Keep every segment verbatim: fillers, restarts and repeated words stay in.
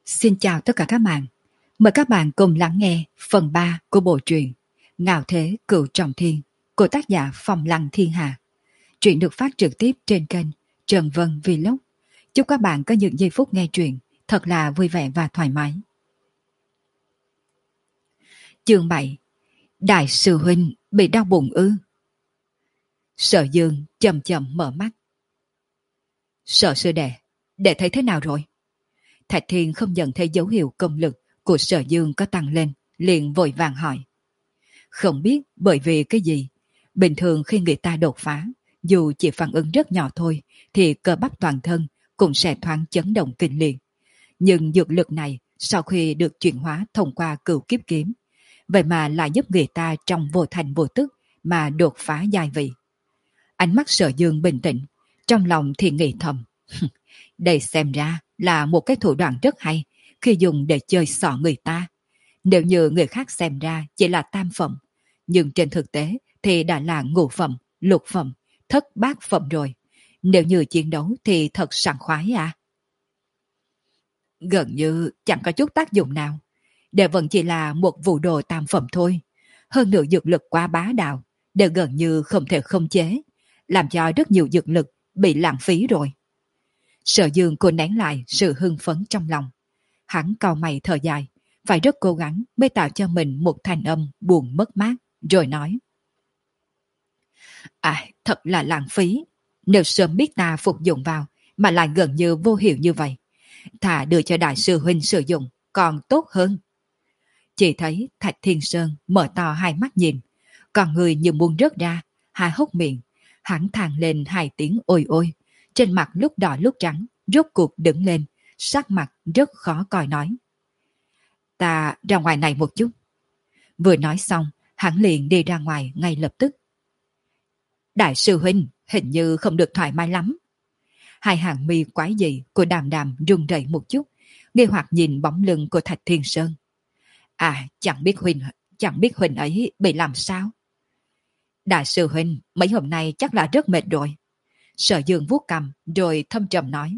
Xin chào tất cả các bạn. Mời các bạn cùng lắng nghe phần ba của bộ truyện Ngạo Thế Cửu Trọng Thiên của tác giả Phong Lăng Thiên Hà. Truyện được phát trực tiếp trên kênh Trần Vân Vlog. Chúc các bạn có những giây phút nghe truyện thật là vui vẻ và thoải mái. Chương bảy. Đại sư huynh bị đau bụng ư? Sở Dương chậm chậm mở mắt. Sở sư đệ, đệ thấy thế nào rồi? Thạch Thiên không nhận thấy dấu hiệu công lực của Sở Dương có tăng lên, liền vội vàng hỏi. Không biết bởi vì cái gì, bình thường khi người ta đột phá, dù chỉ phản ứng rất nhỏ thôi, thì cơ bắp toàn thân cũng sẽ thoáng chấn động kinh liệt. Nhưng dược lực này sau khi được chuyển hóa thông qua cửu kiếp kiếm, vậy mà lại giúp người ta trong vô thành vô tức mà đột phá giai vị. Ánh mắt Sở Dương bình tĩnh, trong lòng thì nghĩ thầm. Đây xem ra là một cái thủ đoạn rất hay khi dùng để chơi xỏ người ta. Nếu như người khác xem ra chỉ là tam phẩm, nhưng trên thực tế thì đã là ngũ phẩm, lục phẩm, thất bát phẩm rồi. Nếu như chiến đấu thì thật sảng khoái à. Gần như chẳng có chút tác dụng nào. Để vẫn chỉ là một vụ đồ tam phẩm thôi. Hơn nữa dược lực quá bá đạo, đều gần như không thể khống chế, làm cho rất nhiều dược lực bị lãng phí rồi. Sở Dương cô nén lại sự hưng phấn trong lòng. Hắn cau mày thở dài, phải rất cố gắng mới tạo cho mình một thanh âm buồn mất mát, rồi nói. À, thật là lãng phí. Nếu sớm biết ta phục dụng vào, mà lại gần như vô hiệu như vậy, thà đưa cho đại sư huynh sử dụng, còn tốt hơn. Chỉ thấy Thạch Thiên Sơn mở to hai mắt nhìn, còn người như muốn rớt ra, há hốc miệng, hắn than lên hai tiếng ôi ôi, trên mặt lúc đỏ lúc trắng, rốt cuộc đứng lên, sắc mặt rất khó coi nói. Ta ra ngoài này một chút. Vừa nói xong, hắn liền đi ra ngoài ngay lập tức. Đại sư huynh hình như không được thoải mái lắm. Hai hàng mi quái dị của Đàm Đàm run rẩy một chút, nghi hoặc nhìn bóng lưng của Thạch Thiên Sơn. À, chẳng biết huynh, chẳng biết huynh ấy bị làm sao. Đại sư huynh mấy hôm nay chắc là rất mệt rồi. Sở Dương vuốt cằm rồi thâm trầm nói.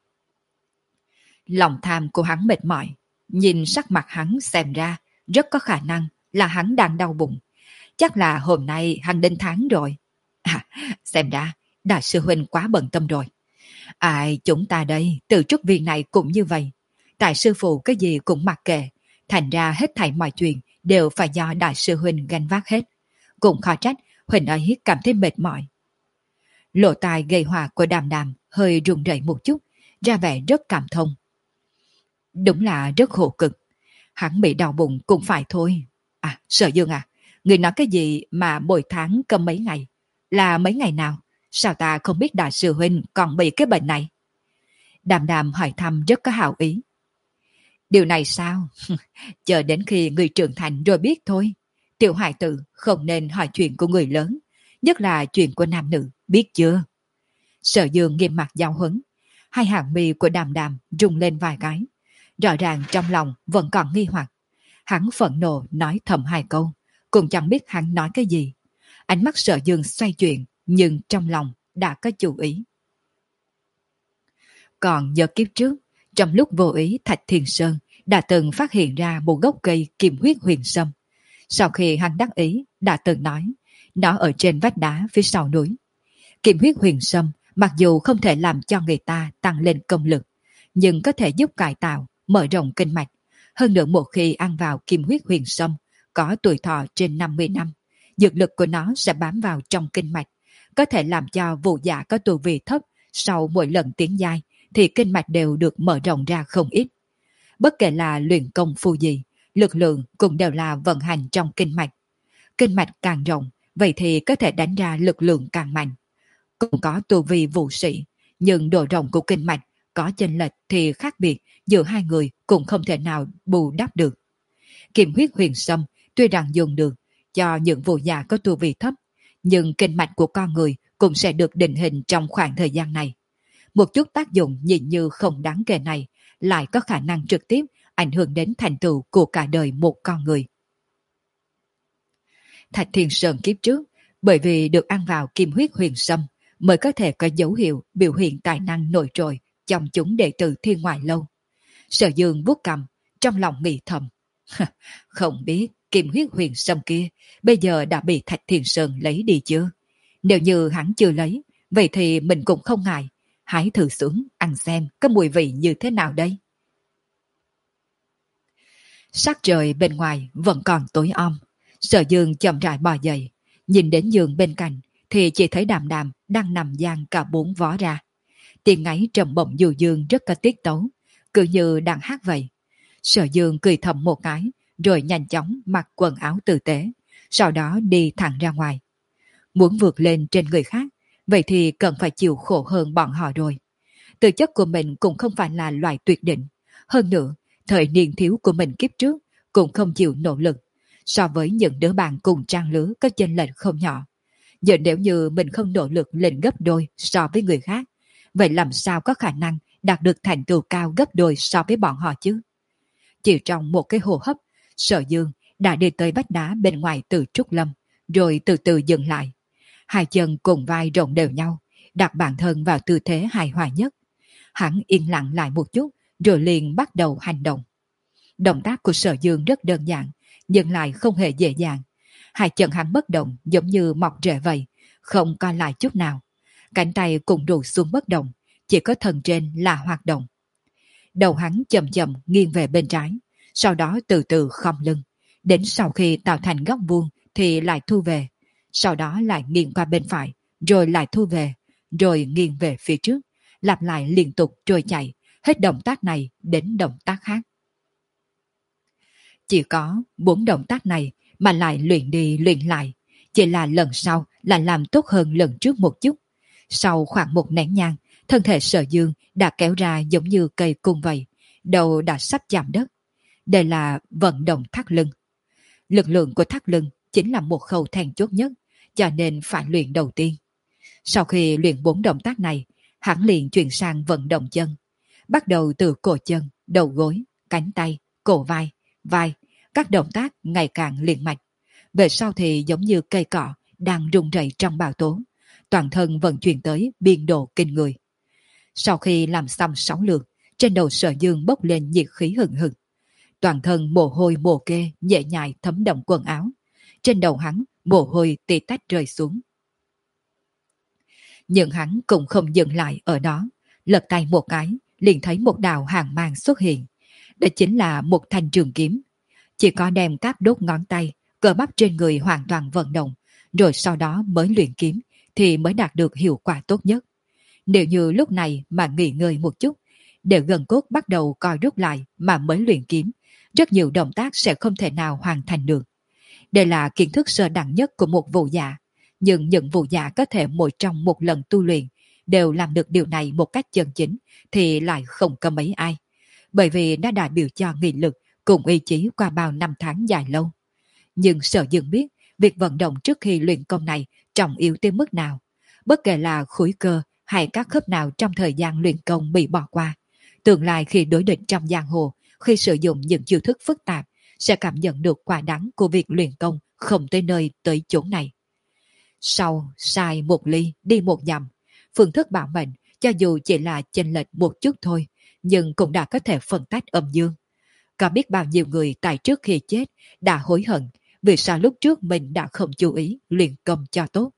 Lòng tham của hắn mệt mỏi, nhìn sắc mặt hắn xem ra rất có khả năng là hắn đang đau bụng. Chắc là hôm nay hắn đến tháng rồi. À, xem ra đại sư huynh quá bận tâm rồi. Ai chúng ta đây từ trước việc này cũng như vậy. Tại sư phụ cái gì cũng mặc kệ, thành ra hết thảy mọi chuyện đều phải do đại sư huynh gánh vác hết. Cũng khó trách huynh ấy cảm thấy mệt mỏi. Lỗ tai gây hòa của Đàm Đàm hơi run rẩy một chút, ra vẻ rất cảm thông. Đúng là rất khổ cực. Hắn bị đau bụng cũng phải thôi. À, Sở Dương à, người nói cái gì mà mỗi tháng cầm mấy ngày? Là mấy ngày nào? Sao ta không biết đại sư huynh còn bị cái bệnh này? Đàm Đàm hỏi thăm rất có hảo ý. Điều này sao? Chờ đến khi người trưởng thành rồi biết thôi. Tiểu hài tử không nên hỏi chuyện của người lớn, nhất là chuyện của nam nữ, biết chưa? Sở Dương nghiêm mặt giao huấn. Hai hàng mi của Đàm Đàm rung lên vài cái. Rõ ràng trong lòng vẫn còn nghi hoặc. Hắn phẫn nộ nói thầm hai câu, cũng chẳng biết hắn nói cái gì. Ánh mắt Sở Dương xoay chuyển, nhưng trong lòng đã có chủ ý. Còn nhờ kiếp trước, trong lúc vô ý Thạch Thiên Sơn đã từng phát hiện ra một gốc cây kim huyết huyền sâm. Sau khi hắn đắc ý, đã từng nói, nó ở trên vách đá phía sau núi. Kim huyết huyền sâm mặc dù không thể làm cho người ta tăng lên công lực, nhưng có thể giúp cải tạo, mở rộng kinh mạch. Hơn nữa một khi ăn vào kim huyết huyền sâm, có tuổi thọ trên năm mươi năm, dược lực của nó sẽ bám vào trong kinh mạch, có thể làm cho vũ giả có tu vi thấp sau mỗi lần tiến giai thì kinh mạch đều được mở rộng ra không ít. Bất kể là luyện công phu gì, lực lượng cũng đều là vận hành trong kinh mạch. Kinh mạch càng rộng, vậy thì có thể đánh ra lực lượng càng mạnh. Cũng có tu vi vũ sĩ, nhưng độ rộng của kinh mạch có chênh lệch thì khác biệt giữa hai người cũng không thể nào bù đắp được. Kim huyết huyền sâm tuy rằng dùng được cho những vũ giả có tu vi thấp, nhưng kinh mạch của con người cũng sẽ được định hình trong khoảng thời gian này. Một chút tác dụng nhìn như không đáng kể này lại có khả năng trực tiếp ảnh hưởng đến thành tựu của cả đời một con người. Thạch Thiên Sơn kiếp trước, bởi vì được ăn vào kim huyết huyền sâm, mới có thể có dấu hiệu biểu hiện tài năng nổi trội trong chúng đệ tử Thiên Ngoại Lâu. Sở Dương vuốt cầm, trong lòng nghĩ thầm. Không biết kim huyết huyền sâm kia bây giờ đã bị Thạch Thiên Sơn lấy đi chưa? Nếu như hắn chưa lấy, vậy thì mình cũng không ngại. Hãy thử xuống ăn xem có mùi vị như thế nào đây. Sắc trời bên ngoài vẫn còn tối om. Sở Dương chậm rãi bò dậy, nhìn đến giường bên cạnh thì chỉ thấy Đàm Đàm đang nằm dang cả bốn vó ra. Tiếng ngáy trầm bổng du dương rất có tiết tấu, cứ như đang hát vậy. Sở Dương cười thầm một cái, rồi nhanh chóng mặc quần áo tử tế, sau đó đi thẳng ra ngoài. Muốn vượt lên trên người khác, vậy thì cần phải chịu khổ hơn bọn họ rồi. Tư chất của mình cũng không phải là loại tuyệt định. Hơn nữa, thời niên thiếu của mình kiếp trước cũng không chịu nỗ lực. So với những đứa bạn cùng trang lứa có chênh lệch không nhỏ. Giờ nếu như mình không nỗ lực lên gấp đôi so với người khác, vậy làm sao có khả năng đạt được thành tựu cao gấp đôi so với bọn họ chứ? Chỉ trong một cái hô hấp, Sở Dương đã đi tới vách đá bên ngoài Từ Trúc Lâm, rồi từ từ dừng lại. Hai chân cùng vai rộng đều nhau, đặt bản thân vào tư thế hài hòa nhất. Hắn yên lặng lại một chút, rồi liền bắt đầu hành động. Động tác của Sở Dương rất đơn giản, nhưng lại không hề dễ dàng. Hai chân hắn bất động giống như mọc rễ vậy, không co lại chút nào. Cánh tay cũng rủ xuống bất động, chỉ có thân trên là hoạt động. Đầu hắn chậm chậm nghiêng về bên trái, sau đó từ từ khom lưng. Đến sau khi tạo thành góc vuông thì lại thu về, sau đó lại nghiêng qua bên phải, rồi lại thu về, rồi nghiêng về phía trước, lặp lại liên tục trôi chảy, hết động tác này đến động tác khác. Chỉ có bốn động tác này mà lại luyện đi luyện lại, chỉ là lần sau là làm tốt hơn lần trước một chút. Sau khoảng một nén nhang, thân thể Sở Dương đã kéo ra giống như cây cung vậy, đầu đã sắp chạm đất. Đây là vận động thắt lưng. Lực lượng của thắt lưng chính là một khâu then chốt nhất, cho nên phải luyện đầu tiên. Sau khi luyện bốn động tác này, hắn liền chuyển sang vận động chân. Bắt đầu từ cổ chân, đầu gối, cánh tay, cổ vai, vai, các động tác ngày càng liền mạch. Về sau thì giống như cây cọ đang rung rẩy trong bão tố, toàn thân vận chuyển tới biên độ kinh người. Sau khi làm xong sáu lượt, trên đầu Sở Dương bốc lên nhiệt khí hừng hực. Toàn thân mồ hôi mồ kê nhẹ nhại thấm đẫm quần áo. Trên đầu hắn mồ hôi tì tách rơi xuống. Nhưng hắn cũng không dừng lại ở đó, lật tay một cái, liền thấy một đạo hàng mang xuất hiện. Đó chính là một thanh trường kiếm. Chỉ có đem các đốt ngón tay, cơ bắp trên người hoàn toàn vận động, rồi sau đó mới luyện kiếm, thì mới đạt được hiệu quả tốt nhất. Nếu như lúc này mà nghỉ ngơi một chút, để gần cốt bắt đầu co rút lại mà mới luyện kiếm, rất nhiều động tác sẽ không thể nào hoàn thành được. Đây là kiến thức sơ đẳng nhất của một vũ giả, nhưng những vũ giả có thể mỗi trong một lần tu luyện đều làm được điều này một cách chân chính thì lại không có mấy ai, bởi vì nó đại biểu cho nghị lực cùng ý chí qua bao năm tháng dài lâu. Nhưng Sở Dương biết việc vận động trước khi luyện công này trọng yếu tới mức nào. Bất kể là khối cơ hay các khớp nào trong thời gian luyện công bị bỏ qua, tương lai khi đối địch trong giang hồ, khi sử dụng những chiêu thức phức tạp, sẽ cảm nhận được quả đắng của việc luyện công không tới nơi tới chỗ này. Sau sai một ly đi một dặm, phương thức bảo mệnh cho dù chỉ là chênh lệch một chút thôi, nhưng cũng đã có thể phân tách âm dương. Có biết bao nhiêu người tại trước khi chết đã hối hận vì sao lúc trước mình đã không chú ý luyện công cho tốt.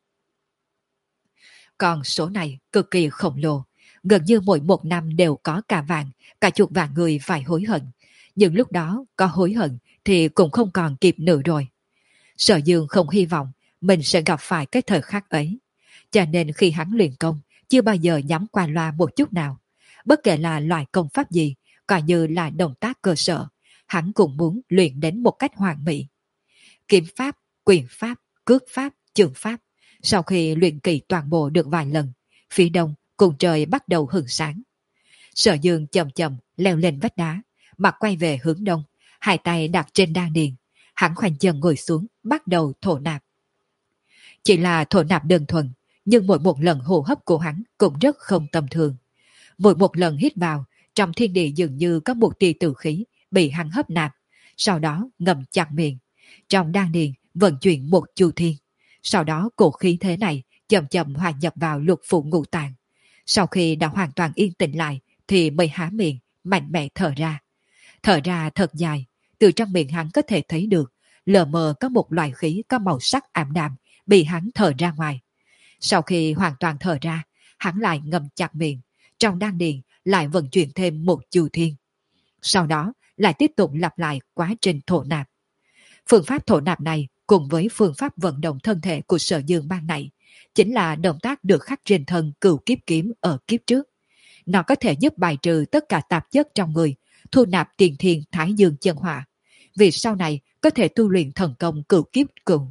Còn số này cực kỳ khổng lồ, gần như mỗi một năm đều có cả vạn, cả chục vạn người phải hối hận. Nhưng lúc đó có hối hận thì cũng không còn kịp nữa rồi. Sở Dương không hy vọng mình sẽ gặp phải cái thời khắc ấy. Cho nên khi hắn luyện công, chưa bao giờ nhắm qua loa một chút nào. Bất kể là loại công pháp gì, coi như là động tác cơ sở, hắn cũng muốn luyện đến một cách hoàn mỹ. Kiếm pháp, quyền pháp, cước pháp, trường pháp. Sau khi luyện kỳ toàn bộ được vài lần, phía đông cùng trời bắt đầu hừng sáng. Sở Dương chậm chậm leo lên vách đá, mặt quay về hướng đông, hai tay đặt trên đan điền. Hắn khoanh chân ngồi xuống, bắt đầu thổ nạp. Chỉ là thổ nạp đơn thuần, nhưng mỗi một lần hô hấp của hắn cũng rất không tầm thường. Mỗi một lần hít vào, trong thiên địa dường như có một tia tử khí bị hắn hấp nạp, sau đó ngậm chặt miệng. Trong đan điền vận chuyển một chu thiên. Sau đó cổ khí thế này chậm chậm hòa nhập vào lục phủ ngũ tạng. Sau khi đã hoàn toàn yên tĩnh lại thì mới há miệng mạnh mẽ thở ra. Thở ra thật dài, từ trong miệng hắn có thể thấy được, lờ mờ có một loại khí có màu sắc ảm đạm bị hắn thở ra ngoài. Sau khi hoàn toàn thở ra, hắn lại ngậm chặt miệng, trong đan điền lại vận chuyển thêm một chu thiên. Sau đó lại tiếp tục lặp lại quá trình thổ nạp. Phương pháp thổ nạp này cùng với phương pháp vận động thân thể của Sở Dương ban nãy chính là động tác được khắc trên thân Cửu Kiếp Kiếm ở kiếp trước. Nó có thể giúp bài trừ tất cả tạp chất trong người, thu nạp tiền thiên Thái Dương chân hỏa, vì sau này có thể tu luyện thần công Cửu Kiếp Cửu.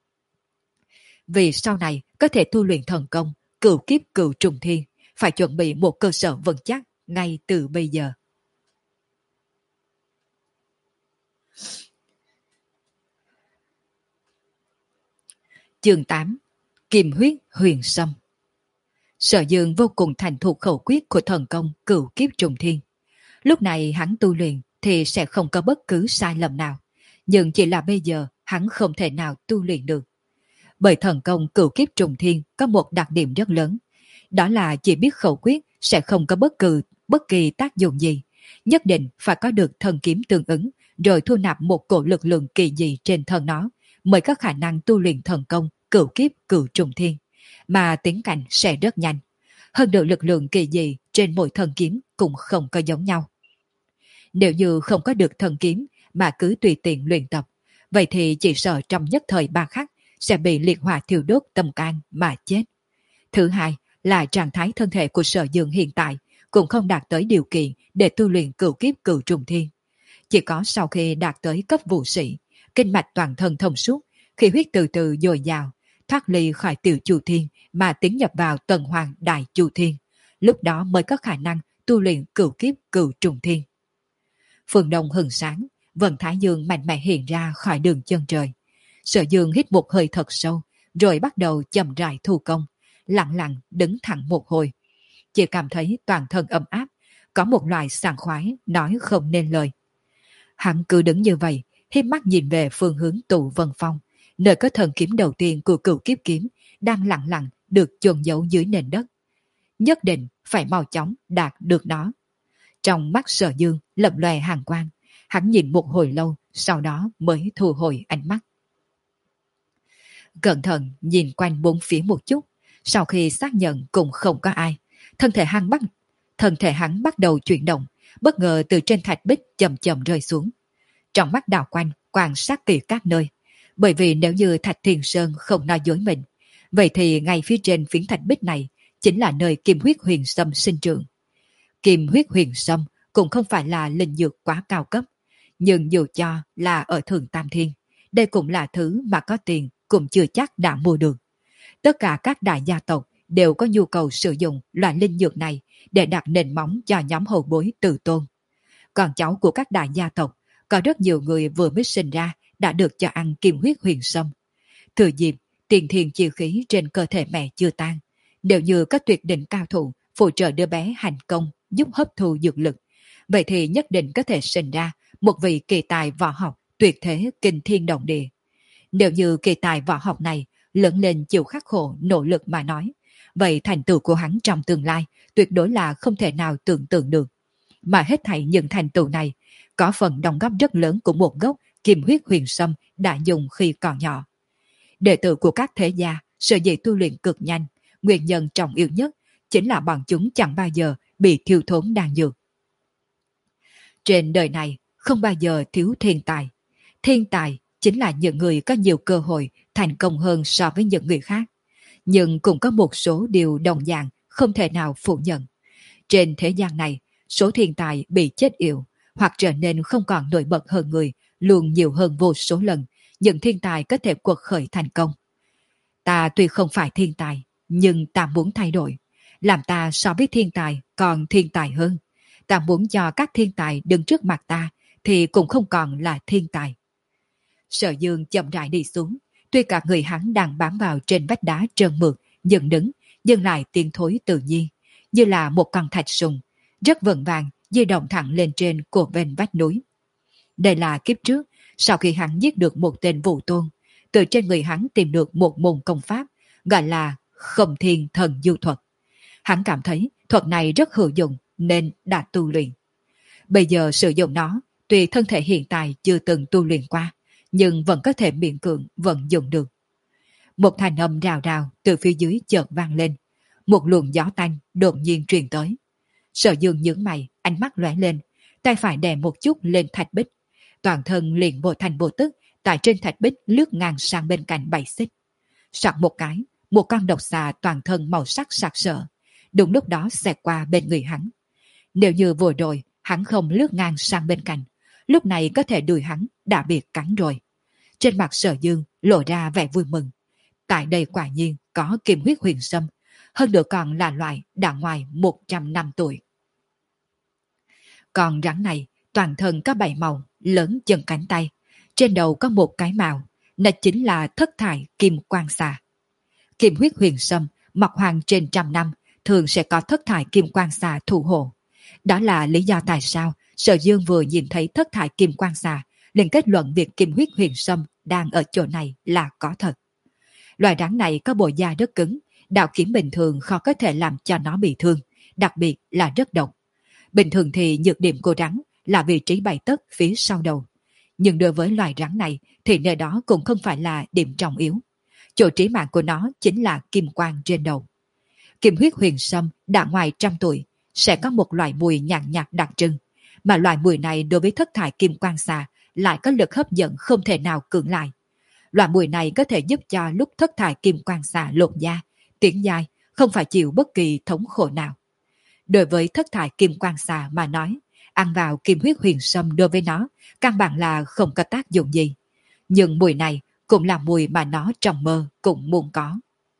Vì sau này có thể tu luyện thần công Cửu Kiếp Cửu Trùng Thiên, phải chuẩn bị một cơ sở vững chắc ngay từ bây giờ. Chương tám. Kim huyết huyền sâm. Sở Dương vô cùng thành thục khẩu quyết của thần công Cửu Kiếp Trùng Thiên. Lúc này hắn tu luyện thì sẽ không có bất cứ sai lầm nào, nhưng chỉ là bây giờ hắn không thể nào tu luyện được. Bởi thần công Cửu Kiếp Trùng Thiên có một đặc điểm rất lớn, đó là chỉ biết khẩu quyết sẽ không có bất cứ bất kỳ tác dụng gì, nhất định phải có được thần kiếm tương ứng, rồi thu nạp một cổ lực lượng kỳ dị trên thân nó, mới có khả năng tu luyện thần công Cửu Kiếp Cửu Trùng Thiên, mà tiến cảnh sẽ rất nhanh. Hơn nữa lực lượng kỳ dị trên mỗi thần kiếm cũng không có giống nhau. Nếu như không có được thần kiếm mà cứ tùy tiện luyện tập, vậy thì chỉ sợ trong nhất thời ba khắc sẽ bị liệt hỏa thiêu đốt tâm can mà chết. Thứ hai là trạng thái thân thể của Sở Dương hiện tại cũng không đạt tới điều kiện để tu luyện Cửu Kiếp Cửu Trùng Thiên. Chỉ có sau khi đạt tới cấp vũ sĩ, kinh mạch toàn thân thông suốt, khí huyết từ từ dồi dào, thoát ly khỏi tiểu chu thiên mà tiến nhập vào tần hoàng đại chu thiên, lúc đó mới có khả năng tu luyện Cửu Kiếp Cửu Trùng Thiên. Phương đông hừng sáng, vầng thái dương mạnh mẽ hiện ra khỏi đường chân trời. Sở Dương hít một hơi thật sâu, rồi bắt đầu chậm rãi thu công, lặng lặng đứng thẳng một hồi. Chỉ cảm thấy toàn thân ấm áp, có một loại sảng khoái nói không nên lời. Hắn cứ đứng như vậy, hiếp mắt nhìn về phương hướng tụ vân phong, nơi có thần kiếm đầu tiên của Cửu Kiếp Kiếm đang lặng lặng được chôn giấu dưới nền đất. Nhất định phải mau chóng đạt được nó. Trong mắt Sở Dương lập lòe hàn quang, hắn nhìn một hồi lâu, sau đó mới thu hồi ánh mắt. Cẩn thận nhìn quanh bốn phía một chút, sau khi xác nhận cũng không có ai, thân thể hắn bắt thân thể hắn bắt đầu chuyển động, bất ngờ từ trên thạch bích chậm chậm rơi xuống. Trong mắt đảo quanh quan sát kỹ các nơi, bởi vì nếu như Thạch Thiên Sơn không nói dối mình, vậy thì ngay phía trên phiến thạch bích này chính là nơi kim huyết huyền sâm sinh trưởng. Kim huyết huyền sâm cũng không phải là linh dược quá cao cấp, nhưng dù cho là ở Thượng Tam Thiên, đây cũng là thứ mà có tiền cũng chưa chắc đã mua được. Tất cả các đại gia tộc đều có nhu cầu sử dụng loại linh dược này để đặt nền móng cho nhóm hậu bối tự tôn. Còn cháu của các đại gia tộc, có rất nhiều người vừa mới sinh ra đã được cho ăn kim huyết huyền sâm. Thừa dịp tiền thiền chi khí trên cơ thể mẹ chưa tan, nếu như có tuyệt đỉnh cao thủ phụ trợ đứa bé hành công giúp hấp thu dược lực, vậy thì nhất định có thể sinh ra một vị kỳ tài võ học tuyệt thế kinh thiên động địa. Nếu như kỳ tài võ học này lớn lên chịu khắc khổ nỗ lực mà nói, vậy thành tựu của hắn trong tương lai tuyệt đối là không thể nào tưởng tượng được. Mà hết thảy những thành tựu này có phần đóng góp rất lớn của một gốc kim huyết huyền sâm đã dùng khi còn nhỏ. Đệ tử của các thế gia sở dĩ tu luyện cực nhanh, nguyên nhân trọng yếu nhất chính là bọn chúng chẳng bao giờ bị thiếu thốn đan dược. Trên đời này không bao giờ thiếu thiên tài. Thiên tài chính là những người có nhiều cơ hội thành công hơn so với những người khác. Nhưng cũng có một số điều đồng dạng không thể nào phủ nhận. Trên thế gian này, số thiên tài bị chết yểu hoặc trở nên không còn nổi bật hơn người luôn nhiều hơn vô số lần những thiên tài có thể quật khởi thành công. Ta tuy không phải thiên tài, nhưng ta muốn thay đổi. Làm ta so với thiên tài còn thiên tài hơn. Ta muốn cho các thiên tài đứng trước mặt ta thì cũng không còn là thiên tài. Sở Dương chậm rãi đi xuống, tuy cả người hắn đang bám vào trên vách đá trơn mượt, dựng đứng, nhưng lại tiến thối tự nhiên, như là một con thạch sùng, rất vững vàng di động thẳng lên trên của bên vách núi. Đây là kiếp trước, sau khi hắn giết được một tên vũ tôn, từ trên người hắn tìm được một môn công pháp, gọi là Không Thiên Thần Du Thuật. Hắn cảm thấy thuật này rất hữu dụng nên đã tu luyện. Bây giờ sử dụng nó, tuy thân thể hiện tại chưa từng tu luyện qua, nhưng vẫn có thể miễn cưỡng vận dụng được. Một thanh âm rào rào từ phía dưới chợt vang lên. Một luồng gió tanh đột nhiên truyền tới. Sở Dương nhướng mày, ánh mắt lóe lên, tay phải đè một chút lên thạch bích. Toàn thân liền bộ thành bộ tức, tại trên thạch bích lướt ngang sang bên cạnh bảy xích. Soạt một cái, một con độc xà toàn thân màu sắc sặc sỡ, đúng lúc đó xẹt qua bên người hắn. Nếu như vừa rồi hắn không lướt ngang sang bên cạnh, lúc này có thể đuôi hắn đã bị cắn rồi. Trên mặt Sở Dương lộ ra vẻ vui mừng. Tại đây quả nhiên có kim huyết huyền sâm, hơn nữa còn là loại đã ngoài một trăm năm tuổi. Còn rắn này toàn thân có bảy màu, lớn chân cánh tay, trên đầu có một cái mào, nó chính là thất thải kim quang xà. Kim huyết huyền sâm mọc hoang trên trăm năm, thường sẽ có thất thải kim quang xà thủ hộ. Đó là lý do tại sao Sở Dương vừa nhìn thấy thất thải kim quang xà liền kết luận việc kim huyết huyền sâm đang ở chỗ này là có thật. Loài rắn này có bộ da rất cứng, đạo kiếm bình thường khó có thể làm cho nó bị thương, đặc biệt là rất độc. Bình thường thì nhược điểm của rắn là vị trí bảy tấc phía sau đầu. Nhưng đối với loài rắn này thì nơi đó cũng không phải là điểm trọng yếu. Chỗ trí mạng của nó chính là kim quang trên đầu. Kim huyết huyền sâm đã ngoài trăm tuổi, sẽ có một loại mùi nhàn nhạt đặc trưng. Mà loại mùi này đối với thất thải kim quang xà lại có lực hấp dẫn không thể nào cưỡng lại. Loại mùi này có thể giúp cho lúc thất thải kim quang xà lột da, tiến dài, không phải chịu bất kỳ thống khổ nào. Đối với thất thải kim quang xà mà nói, ăn vào kim huyết huyền sâm đối với nó căn bản là không có tác dụng gì. Nhưng mùi này cũng là mùi mà nó trong mơ cũng muốn có.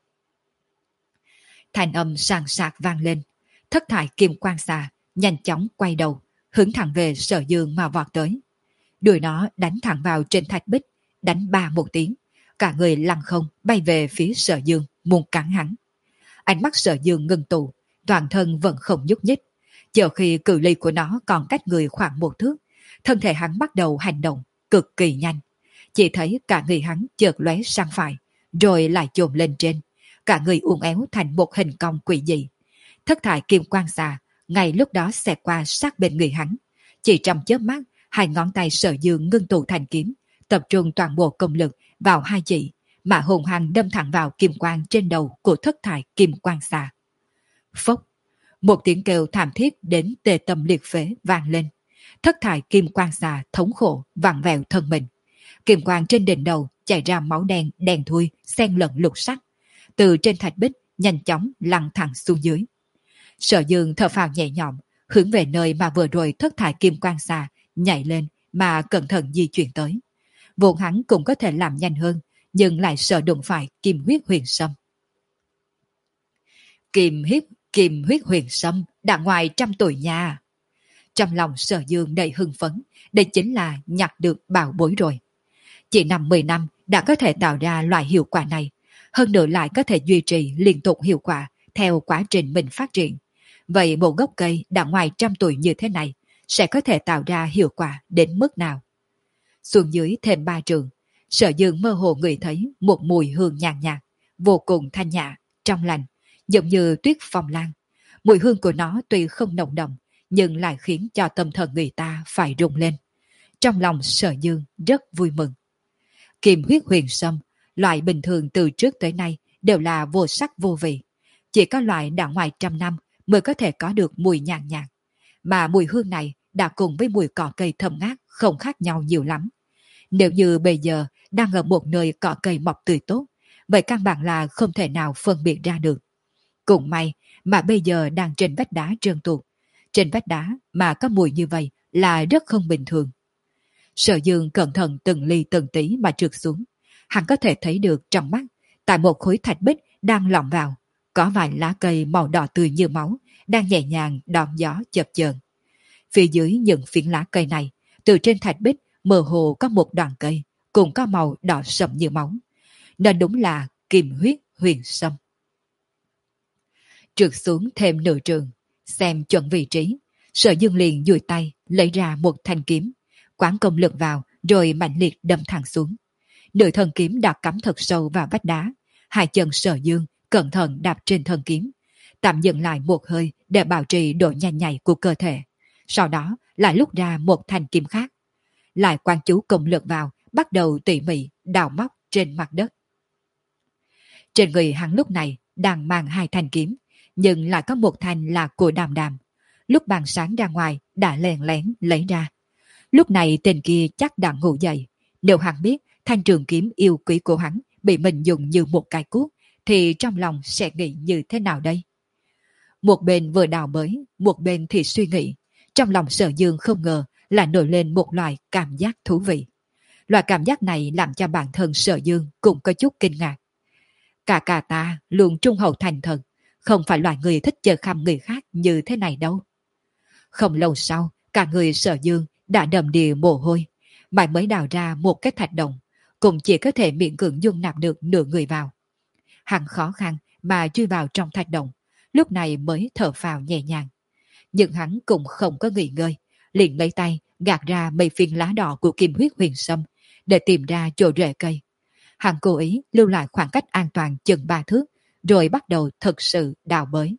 Thanh âm sàn sạc vang lên, thất thải kim quang xà nhanh chóng quay đầu, hướng thẳng về Sở Dương mà vọt tới. Đuôi nó đánh thẳng vào trên thạch bích, đánh ba một tiếng, cả người lăn không bay về phía Sở Dương muốn cắn hắn. Ánh mắt Sở Dương ngưng tụ, toàn thân vẫn không nhúc nhích. Chờ khi cự ly của nó còn cách người khoảng một thước, thân thể hắn bắt đầu hành động cực kỳ nhanh. Chỉ thấy cả người hắn chợt lóe sang phải, rồi lại chồm lên trên, cả người uốn éo thành một hình cong quỷ dị. Thất thải kim quang xà ngay lúc đó xẹt qua sát bên người hắn. Chỉ trong chớp mắt, hai ngón tay Sở Dương ngưng tụ thành kiếm, tập trung toàn bộ công lực vào hai chỉ, mà hùng hăng đâm thẳng vào kim quang trên đầu của thất thải kim quang xà. Phốc, một tiếng kêu thảm thiết đến tê tâm liệt phế vang lên. Thất thải kim quang xà thống khổ vặn vẹo thân mình. Kim quang trên đỉnh đầu chảy ra máu đen đen thui xen lẫn lục sắc, từ trên thạch bích nhanh chóng lăn thẳng xuống dưới. Sở Dương thở phào nhẹ nhõm, hướng về nơi mà vừa rồi thất thải kim quang xà nhảy lên mà cẩn thận di chuyển tới. Vốn hắn cũng có thể làm nhanh hơn, nhưng lại sợ đụng phải kim huyết huyền sâm. Kim huyết kim huyết huyền sâm đã ngoài trăm tuổi nha. Trong lòng Sở Dương đầy hưng phấn, đây chính là nhặt được bảo bối rồi. Chỉ năm mười năm đã có thể tạo ra loại hiệu quả này, hơn nữa lại có thể duy trì liên tục hiệu quả theo quá trình mình phát triển. Vậy một gốc cây đã ngoài trăm tuổi như thế này sẽ có thể tạo ra hiệu quả đến mức nào? Xuống dưới thêm ba trường, Sở Dương mơ hồ ngửi thấy một mùi hương nhàn nhạt, vô cùng thanh nhã, trong lành, giống như tuyết phong lan. Mùi hương của nó tuy không nồng đậm, nhưng lại khiến cho tâm thần người ta phải rung lên. Trong lòng Sở Dương rất vui mừng. Kim huyết huyền sâm, loại bình thường từ trước tới nay đều là vô sắc vô vị. Chỉ có loại đã ngoài trăm năm mới có thể có được mùi nhàn nhạt. Mà mùi hương này đã cùng với mùi cỏ cây thơm ngát không khác nhau nhiều lắm. Nếu như bây giờ đang ở một nơi cỏ cây mọc tươi tốt, vậy căn bản là không thể nào phân biệt ra được. Cũng may mà bây giờ đang trên vách đá trơn tuột. Trên vách đá mà có mùi như vậy là rất không bình thường. Sở Dương cẩn thận từng ly từng tí mà trượt xuống. Hắn có thể thấy được trong mắt, tại một khối thạch bích đang lỏng vào, có vài lá cây màu đỏ tươi như máu đang nhẹ nhàng đón gió chập chờn. Phía dưới những phiến lá cây này, từ trên thạch bích mơ hồ có một đoạn cây cũng có màu đỏ sậm như máu. Nên đúng là kim huyết huyền sâm. Trượt xuống thêm nửa trường, xem chuẩn vị trí, Sở Dương liền duỗi tay lấy ra một thanh kiếm, quán công lực vào rồi mạnh liệt đâm thẳng xuống. Nửa thân kiếm đã cắm thật sâu vào vách đá, hai chân Sở Dương cẩn thận đạp trên thân kiếm, tạm dừng lại một hơi để bảo trì độ nhanh nhạy của cơ thể. Sau đó lại lúc ra một thanh kiếm khác. Lại quan chú công lực vào, bắt đầu tỉ mỉ đào móc trên mặt đất. Trên người hắn lúc này đang mang hai thanh kiếm, nhưng lại có một thanh là của Đàm Đàm. Lúc bàn sáng ra ngoài đã lén lén lấy ra. Lúc này tên kia chắc đã ngủ dậy. Nếu hắn biết thanh trường kiếm yêu quý của hắn bị mình dùng như một cái cuốc, thì trong lòng sẽ nghĩ như thế nào đây? Một bên vừa đào bới, một bên thì suy nghĩ. Trong lòng Sở Dương không ngờ là nổi lên một loại cảm giác thú vị. Loại cảm giác này làm cho bản thân Sở Dương cũng có chút kinh ngạc. Cả cả ta luôn trung hậu thành thật, không phải loại người thích chơi khăm người khác như thế này đâu. Không lâu sau, cả người Sở Dương đã đầm đìa mồ hôi, mãi mới đào ra một cái thạch động, cũng chỉ có thể miễn cưỡng dung nạp được nửa người vào. Hắn khó khăn mà chui vào trong thạch động, lúc này mới thở phào nhẹ nhàng. Nhưng hắn cũng không có nghỉ ngơi, liền lấy tay gạt ra mấy phiến lá đỏ của kim huyết huyền sâm để tìm ra chỗ rễ cây. Hắn cố ý lưu lại khoảng cách an toàn chừng ba thước, rồi bắt đầu thực sự đào bới.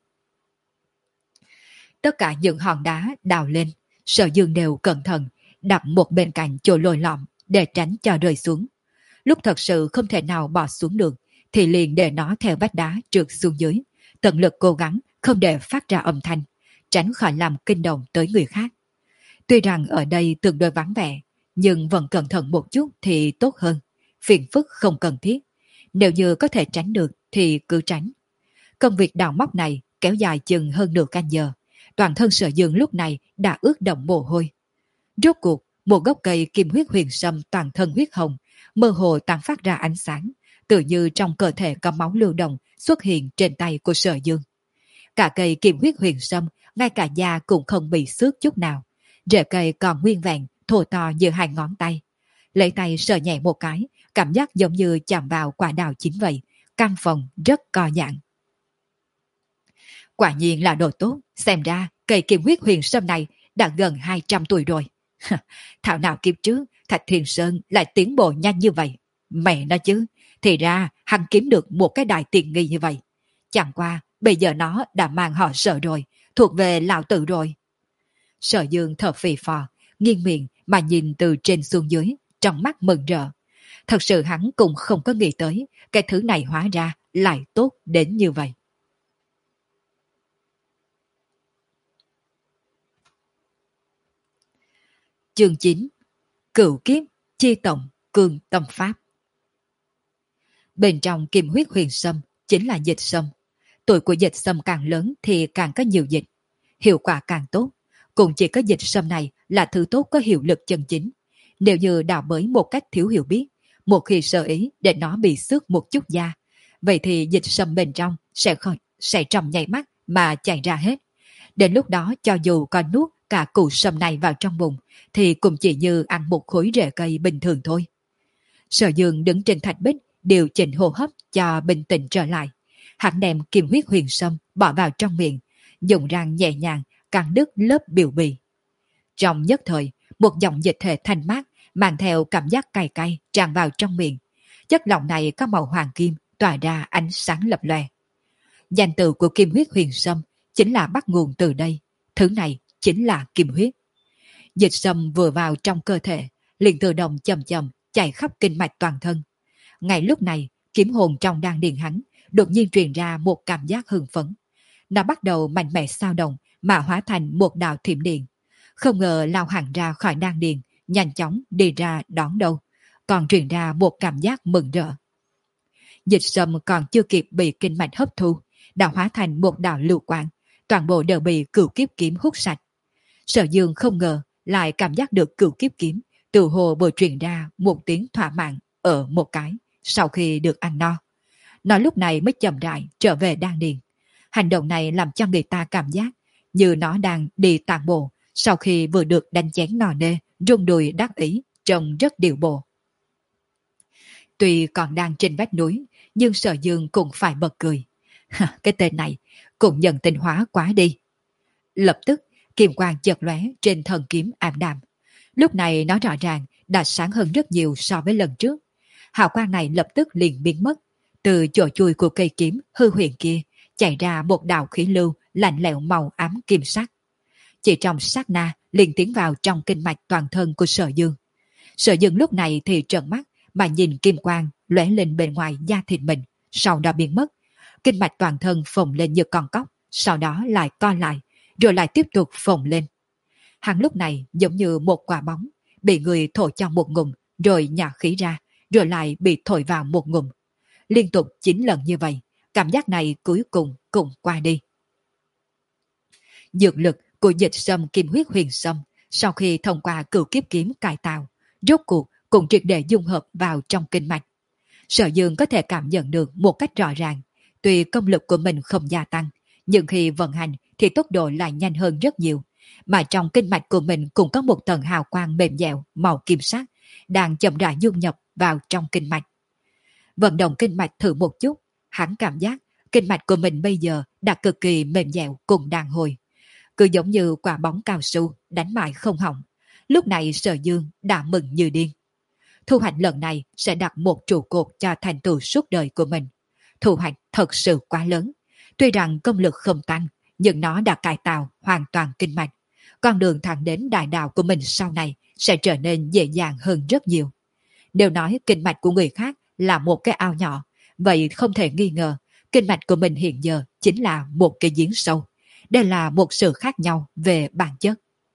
Tất cả những hòn đá đào lên, Sở Dương đều cẩn thận đặt một bên cạnh chỗ lồi lõm để tránh cho rơi xuống. Lúc thật sự không thể nào bỏ xuống được, thì liền để nó theo vách đá trượt xuống dưới, tận lực cố gắng không để phát ra âm thanh, tránh khỏi làm kinh động tới người khác. Tuy rằng ở đây tương đối vắng vẻ, nhưng vẫn cẩn thận một chút thì tốt hơn. Phiền phức không cần thiết. Nếu như có thể tránh được thì cứ tránh. Công việc đào móc này kéo dài chừng hơn nửa canh giờ. Toàn thân Sở Dương lúc này đã ướt đẫm mồ hôi. Rốt cuộc, một gốc cây kim huyết huyền sâm toàn thân huyết hồng, mơ hồ tán phát ra ánh sáng, tự như trong cơ thể có máu lưu động xuất hiện trên tay của Sở Dương. Cả cây kim huyết huyền sâm, ngay cả da cũng không bị xước chút nào. Rễ cây còn nguyên vẹn, thô to như hai ngón tay. Lấy tay sờ nhẹ một cái, cảm giác giống như chạm vào quả đào chín vậy. Căn phòng rất co giãn. Quả nhiên là đồ tốt, xem ra cây kim huyết huyền sâm này đã gần hai trăm tuổi rồi. Thảo nào kiếp trước Thạch Thiên Sơn lại tiến bộ nhanh như vậy. Mẹ nó chứ, thì ra hắn kiếm được một cái đài tiền nghi như vậy. Chẳng qua bây giờ nó đã mang họ Sở rồi, thuộc về lão tử rồi. Sở Dương thở phì phò, nghiêng miệng mà nhìn từ trên xuống dưới, trong mắt mừng rỡ. Thật sự hắn cũng không có nghĩ tới cái thứ này hóa ra lại tốt đến như vậy. Chương chín. Cửu kiếp chi tổng cương tâm pháp. Bên trong kim huyết huyền sâm chính là dịch sâm. Tuổi của dịch sâm càng lớn thì càng có nhiều dịch, hiệu quả càng tốt. Cũng chỉ có dịch sâm này là thứ tốt có hiệu lực chân chính. Nếu như đào bới một cách thiếu hiểu biết, một khi sơ ý để nó bị xước một chút da, vậy thì dịch sâm bên trong sẽ khỏi, sẽ trong nháy mắt mà chảy ra hết. Đến lúc đó cho dù có nuốt cả củ sâm này vào trong bụng, thì cũng chỉ như ăn một khối rễ cây bình thường thôi. Sở Dương đứng trên thạch bích, điều chỉnh hô hấp cho bình tĩnh trở lại. Hắn đem kim huyết huyền sâm bỏ vào trong miệng, dùng răng nhẹ nhàng cắn đứt lớp biểu bì. Trong nhất thời, một dòng dịch thể thanh mát mang theo cảm giác cay cay tràn vào trong miệng. Chất lỏng này có màu hoàng kim, tỏa ra ánh sáng lập lòe. Danh từ của kim huyết huyền sâm chính là bắt nguồn từ đây. Thứ này chính là kim huyết. Dịch sâm vừa vào trong cơ thể, liền tự động chậm chậm chạy khắp kinh mạch toàn thân. Ngay lúc này, kiếm hồn trong đan điền hắn đột nhiên truyền ra một cảm giác hưng phấn. Nó bắt đầu mạnh mẽ sao động mà hóa thành một đạo thiểm điện. Không ngờ lao hẳn ra khỏi đan điền, nhanh chóng đi ra đón đâu, còn truyền ra một cảm giác mừng rỡ. Dịch sâm còn chưa kịp bị kinh mạch hấp thu, đã hóa thành một đạo lưu quang, toàn bộ đều bị cửu kiếp kiếm hút sạch. Sở Dương không ngờ lại cảm giác được cửu kiếp kiếm từ hồ vừa truyền ra một tiếng thỏa mãn ở một cái sau khi được ăn no. Nó lúc này mới chậm rãi trở về đan điền. Hành động này làm cho người ta cảm giác như nó đang đi tàn bộ sau khi vừa được đánh chén nò nê, rung đùi đắc ý, trông rất điệu bộ. Tuy còn đang trên vách núi, nhưng Sở Dương cũng phải bật cười. Cái tên này cũng nhận tinh hóa quá đi. Lập tức, kim quang chợt lóe trên thần kiếm ảm đạm. Lúc này nó rõ ràng đã sáng hơn rất nhiều so với lần trước. Hào quang này lập tức liền biến mất. Từ chỗ chui của cây kiếm hư huyền kia chạy ra một đạo khí lưu lạnh lẽo màu ám kim sắc. Chỉ trong sát na liền tiến vào trong kinh mạch toàn thân của Sở Dương. Sở Dương lúc này thì trợn mắt mà nhìn kim quang lóe lên bên ngoài da thịt mình, sau đó biến mất. Kinh mạch toàn thân phồng lên như con cóc, sau đó lại co lại, rồi lại tiếp tục phồng lên. Hắn lúc này giống như một quả bóng, bị người thổi cho một ngụm, rồi nhả khí ra, rồi lại bị thổi vào một ngụm. Liên tục chín lần như vậy, cảm giác này cuối cùng cũng qua đi. Dược lực của dịch sâm kim huyết huyền sâm, sau khi thông qua cửu kiếp kiếm cải tạo, rốt cuộc cũng triệt để dung hợp vào trong kinh mạch. Sở Dương có thể cảm nhận được một cách rõ ràng, tuy công lực của mình không gia tăng, nhưng khi vận hành thì tốc độ lại nhanh hơn rất nhiều, mà trong kinh mạch của mình cũng có một tầng hào quang mềm dẻo màu kim sắc đang chậm rãi dung nhập vào trong kinh mạch. Vận động kinh mạch thử một chút, hắn cảm giác kinh mạch của mình bây giờ đã cực kỳ mềm dẻo cùng đàn hồi, cứ giống như quả bóng cao su đánh mãi không hỏng. Lúc này Sở Dương đã mừng như điên. Thu hoạch lần này sẽ đặt một trụ cột cho thành tựu suốt đời của mình. Thu hoạch thật sự quá lớn. Tuy rằng công lực không tăng, nhưng nó đã cải tạo hoàn toàn kinh mạch. Con đường thẳng đến đại đạo của mình sau này sẽ trở nên dễ dàng hơn rất nhiều. Nếu nói kinh mạch của người khác là một cái ao nhỏ, vậy không thể nghi ngờ, kinh mạch của mình hiện giờ chính là một cái giếng sâu. Đây là một sự khác nhau về bản chất.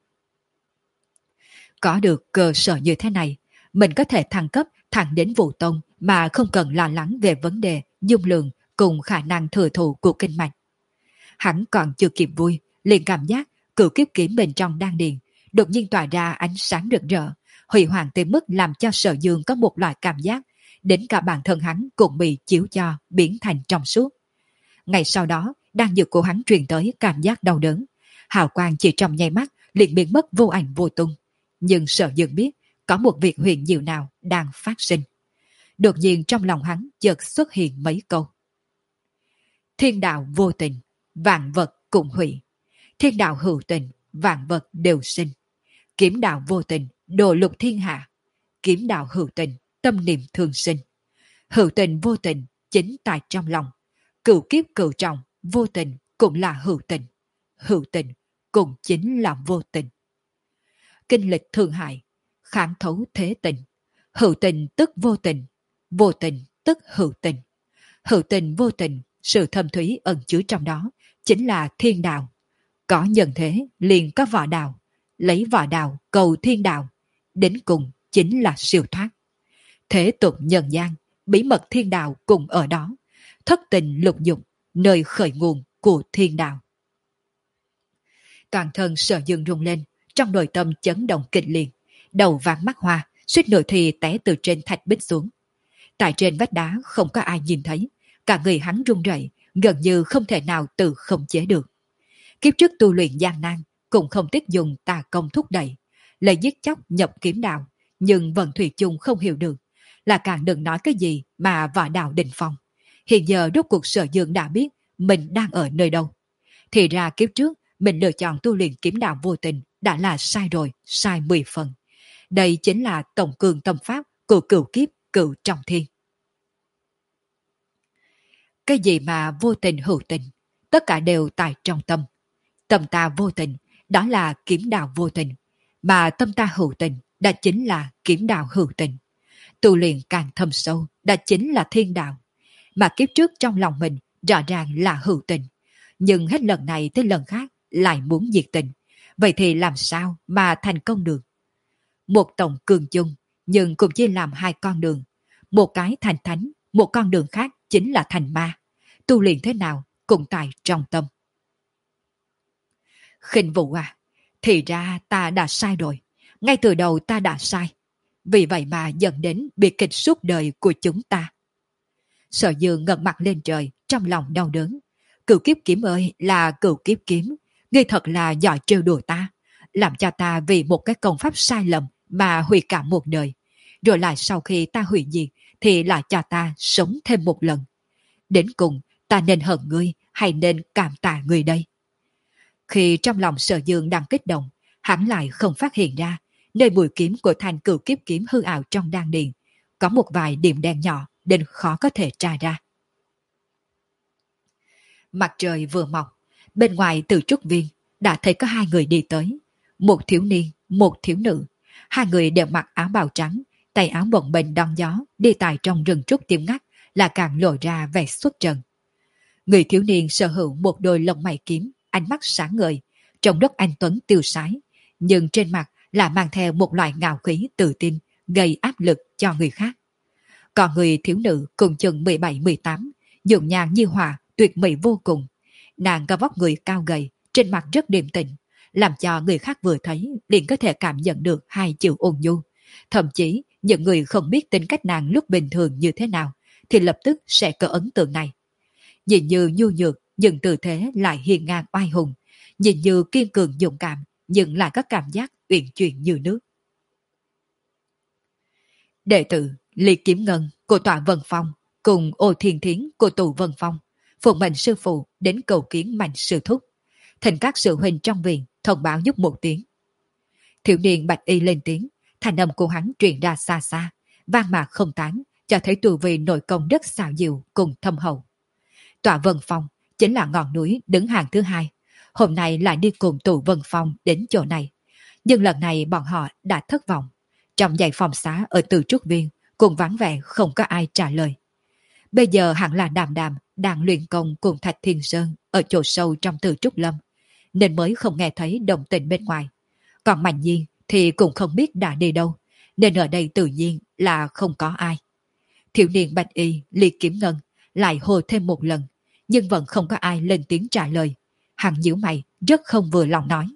Có được cơ sở như thế này, mình có thể thăng cấp thẳng đến Vũ Tông mà không cần lo lắng về vấn đề dung lượng cùng khả năng thừa thụ của kinh mạch. Hắn còn chưa kịp vui, liền cảm giác cửu kiếp kiếm bên trong đan điền đột nhiên tỏa ra ánh sáng rực rỡ, huy hoàng tới mức làm cho Sở Dương có một loại cảm giác đến cả bản thân hắn cũng bị chiếu cho biến thành trong suốt. Ngày sau đó, đan dược của hắn truyền tới cảm giác đau đớn, hào quang chỉ trong nháy mắt liền biến mất vô ảnh vô tung. Nhưng Sở Dương biết có một việc huyền diệu nào đang phát sinh. Đột nhiên trong lòng hắn chợt xuất hiện mấy câu: thiên đạo vô tình, vạn vật cùng hủy. Thiên đạo hữu tình, vạn vật đều sinh. Kiếm đạo vô tình, đồ lục thiên hạ. Kiếm đạo hữu tình, tâm niệm thường sinh. Hữu tình vô tình, chính tại trong lòng. Cửu kiếp cửu trọng, vô tình cũng là hữu tình. Hữu tình cũng chính là vô tình. Kinh lịch thương hại, khám thấu thế tình. Hữu tình tức vô tình, vô tình tức hữu tình. Hữu tình vô tình, sự thâm thúy ẩn chứa trong đó chính là thiên đạo. Có nhân thế liền có võ đạo, lấy võ đạo cầu thiên đạo, đến cùng chính là siêu thoát. Thế tục nhân gian, bí mật thiên đạo cùng ở đó. Thất tình lục dục, nơi khởi nguồn của thiên đạo. Toàn thân Sở Dương rung lên, trong nội tâm chấn động kịch liệt, đầu vàng mắt hoa, suýt nửa thì té từ trên thạch bích xuống. Tại trên vách đá không có ai nhìn thấy, cả người hắn run rẩy, gần như không thể nào tự khống chế được. Kiếp trước tu luyện gian nan, cũng không tiếc dùng tà công thúc đẩy, lấy giết chóc nhập kiếm đạo, nhưng vẫn thủy chung không hiểu được, là càng đừng nói cái gì mà võ đạo đỉnh phong. Hiện giờ rốt cuộc Sở Dương đã biết mình đang ở nơi đâu. Thì ra kiếp trước mình lựa chọn tu luyện kiếm đạo vô tình đã là sai rồi, sai mười phần. Đây chính là tổng cường tâm pháp của cửu kiếp cửu trọng thiên. Cái gì mà vô tình hữu tình, tất cả đều tại trong tâm. Tâm ta vô tình, đó là kiếm đạo vô tình, mà tâm ta hữu tình, đã chính là kiếm đạo hữu tình. Tu luyện càng thâm sâu, đã chính là thiên đạo. Mà kiếp trước trong lòng mình rõ ràng là hữu tình, nhưng hết lần này tới lần khác lại muốn diệt tình. Vậy thì làm sao mà thành công được? Một tổng cường chung, nhưng cũng chia làm hai con đường. Một cái thành thánh, một con đường khác chính là thành ma. Tu luyện thế nào cũng tại trong tâm. Khinh Vũ à, thì ra ta đã sai rồi. Ngay từ đầu ta đã sai. Vì vậy mà dẫn đến bi kịch suốt đời của chúng ta. Sở Dương ngẩng mặt lên trời, trong lòng đau đớn. Cửu kiếp kiếm ơi là cửu kiếp kiếm, ngươi thật là giỏi trêu đùa ta, làm cho ta vì một cái công pháp sai lầm mà hủy cả một đời, rồi lại sau khi ta hủy diệt thì lại cho ta sống thêm một lần. Đến cùng ta nên hận ngươi hay nên cảm tạ ngươi đây? Khi trong lòng Sở Dương đang kích động, hắn lại không phát hiện ra nơi mũi kiếm của thanh cửu kiếp kiếm hư ảo trong đan điền có một vài điểm đen nhỏ nên khó có thể tra ra. Mặt trời vừa mọc, bên ngoài Từ Trúc Viên đã thấy có hai người đi tới. Một thiếu niên, một thiếu nữ, hai người đều mặc áo bào trắng, tay áo bồng bềnh đón gió, đi tại trong rừng trúc tím ngắt là càng lộ ra vẻ xuất trần. Người thiếu niên sở hữu một đôi lông mày kiếm, ánh mắt sáng ngời, trông rất anh tuấn tiêu sái, nhưng trên mặt là mang theo một loại ngạo khí tự tin, gây áp lực cho người khác. Còn người thiếu nữ cùng chừng mười bảy mười tám, dùng nhàn như họa, tuyệt mỹ vô cùng. Nàng có vóc người cao gầy, trên mặt rất điềm tĩnh, làm cho người khác vừa thấy liền có thể cảm nhận được hai chữ ôn nhu. Thậm chí những người không biết tính cách nàng lúc bình thường như thế nào thì lập tức sẽ có ấn tượng này. Nhìn như nhu nhược nhưng tư thế lại hiên ngang oai hùng, nhìn như kiên cường dũng cảm nhưng lại có cảm giác uyển chuyển như nước. Đệ tử Lý Kiếm Ngân của tọa Vân Phong cùng Ô Thiên Thiến của tù Vân Phong phụng mệnh sư phụ đến cầu kiến Mạnh sư thúc, thỉnh các sư huynh trong viện thông báo giúp một tiếng. Thiếu niên bạch y lên tiếng, thanh âm của hắn truyền ra xa xa, vang mà không tán, cho thấy tu vi nội công rất xảo diệu cùng thâm hậu. Tọa Vân Phong chính là ngọn núi đứng hàng thứ hai, hôm nay lại đi cùng tù Vân Phong đến chỗ này, nhưng lần này bọn họ đã thất vọng. Trong dãy phòng xá ở Từ Trúc Viên cũng vắng vẻ không có ai trả lời. Bây giờ hẳn là Đàm Đàm đang luyện công cùng Thạch Thiên Sơn ở chỗ sâu trong Từ Trúc Lâm, nên mới không nghe thấy động tĩnh bên ngoài. Còn Mạnh Nhiên thì cũng không biết đã đi đâu, nên ở đây tự nhiên là không có ai. Thiếu niên bạch y Lý Kiếm Ngân lại hô thêm một lần, nhưng vẫn không có ai lên tiếng trả lời. Hắn nhíu mày, rất không vừa lòng nói: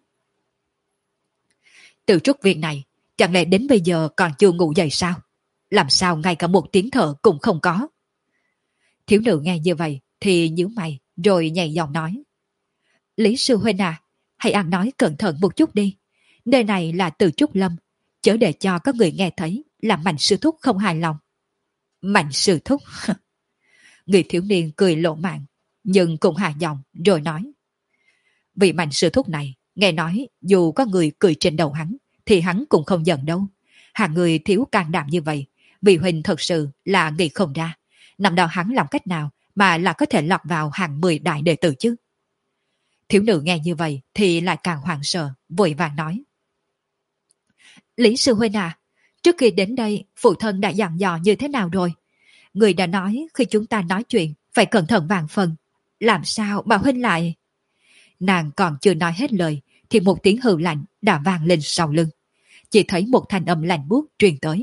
Từ Trúc Viên này chẳng lẽ đến bây giờ còn chưa ngủ dậy sao? Làm sao ngay cả một tiếng thở cũng không có? Thiếu nữ nghe như vậy thì nhíu mày rồi nhẹ giọng nói: Lý sư huynh à, hãy ăn nói cẩn thận một chút đi. Nơi này là Từ Trúc Lâm, chớ để cho có người nghe thấy làm Mạnh sư thúc không hài lòng. Mạnh sư thúc? Người thiếu niên cười lộ mạng, nhưng cũng hạ giọng rồi nói: Vị Mạnh sư thúc này, nghe nói dù có người cười trên đầu hắn thì hắn cũng không giận đâu. Hàng người thiếu can đảm như vậy, vị huynh thật sự là nghĩ không ra, năm đó hắn làm cách nào mà là có thể lọt vào hàng mười đại đệ tử chứ? Thiếu nữ nghe như vậy thì lại càng hoảng sợ, vội vàng nói: Lý sư huynh à, trước khi đến đây phụ thân đã dặn dò như thế nào rồi? Người đã nói khi chúng ta nói chuyện phải cẩn thận vạn phần, làm sao mà huynh lại... Nàng còn chưa nói hết lời thì một tiếng hừ lạnh đã vang lên sau lưng. Chỉ thấy một thanh âm lạnh buốt truyền tới: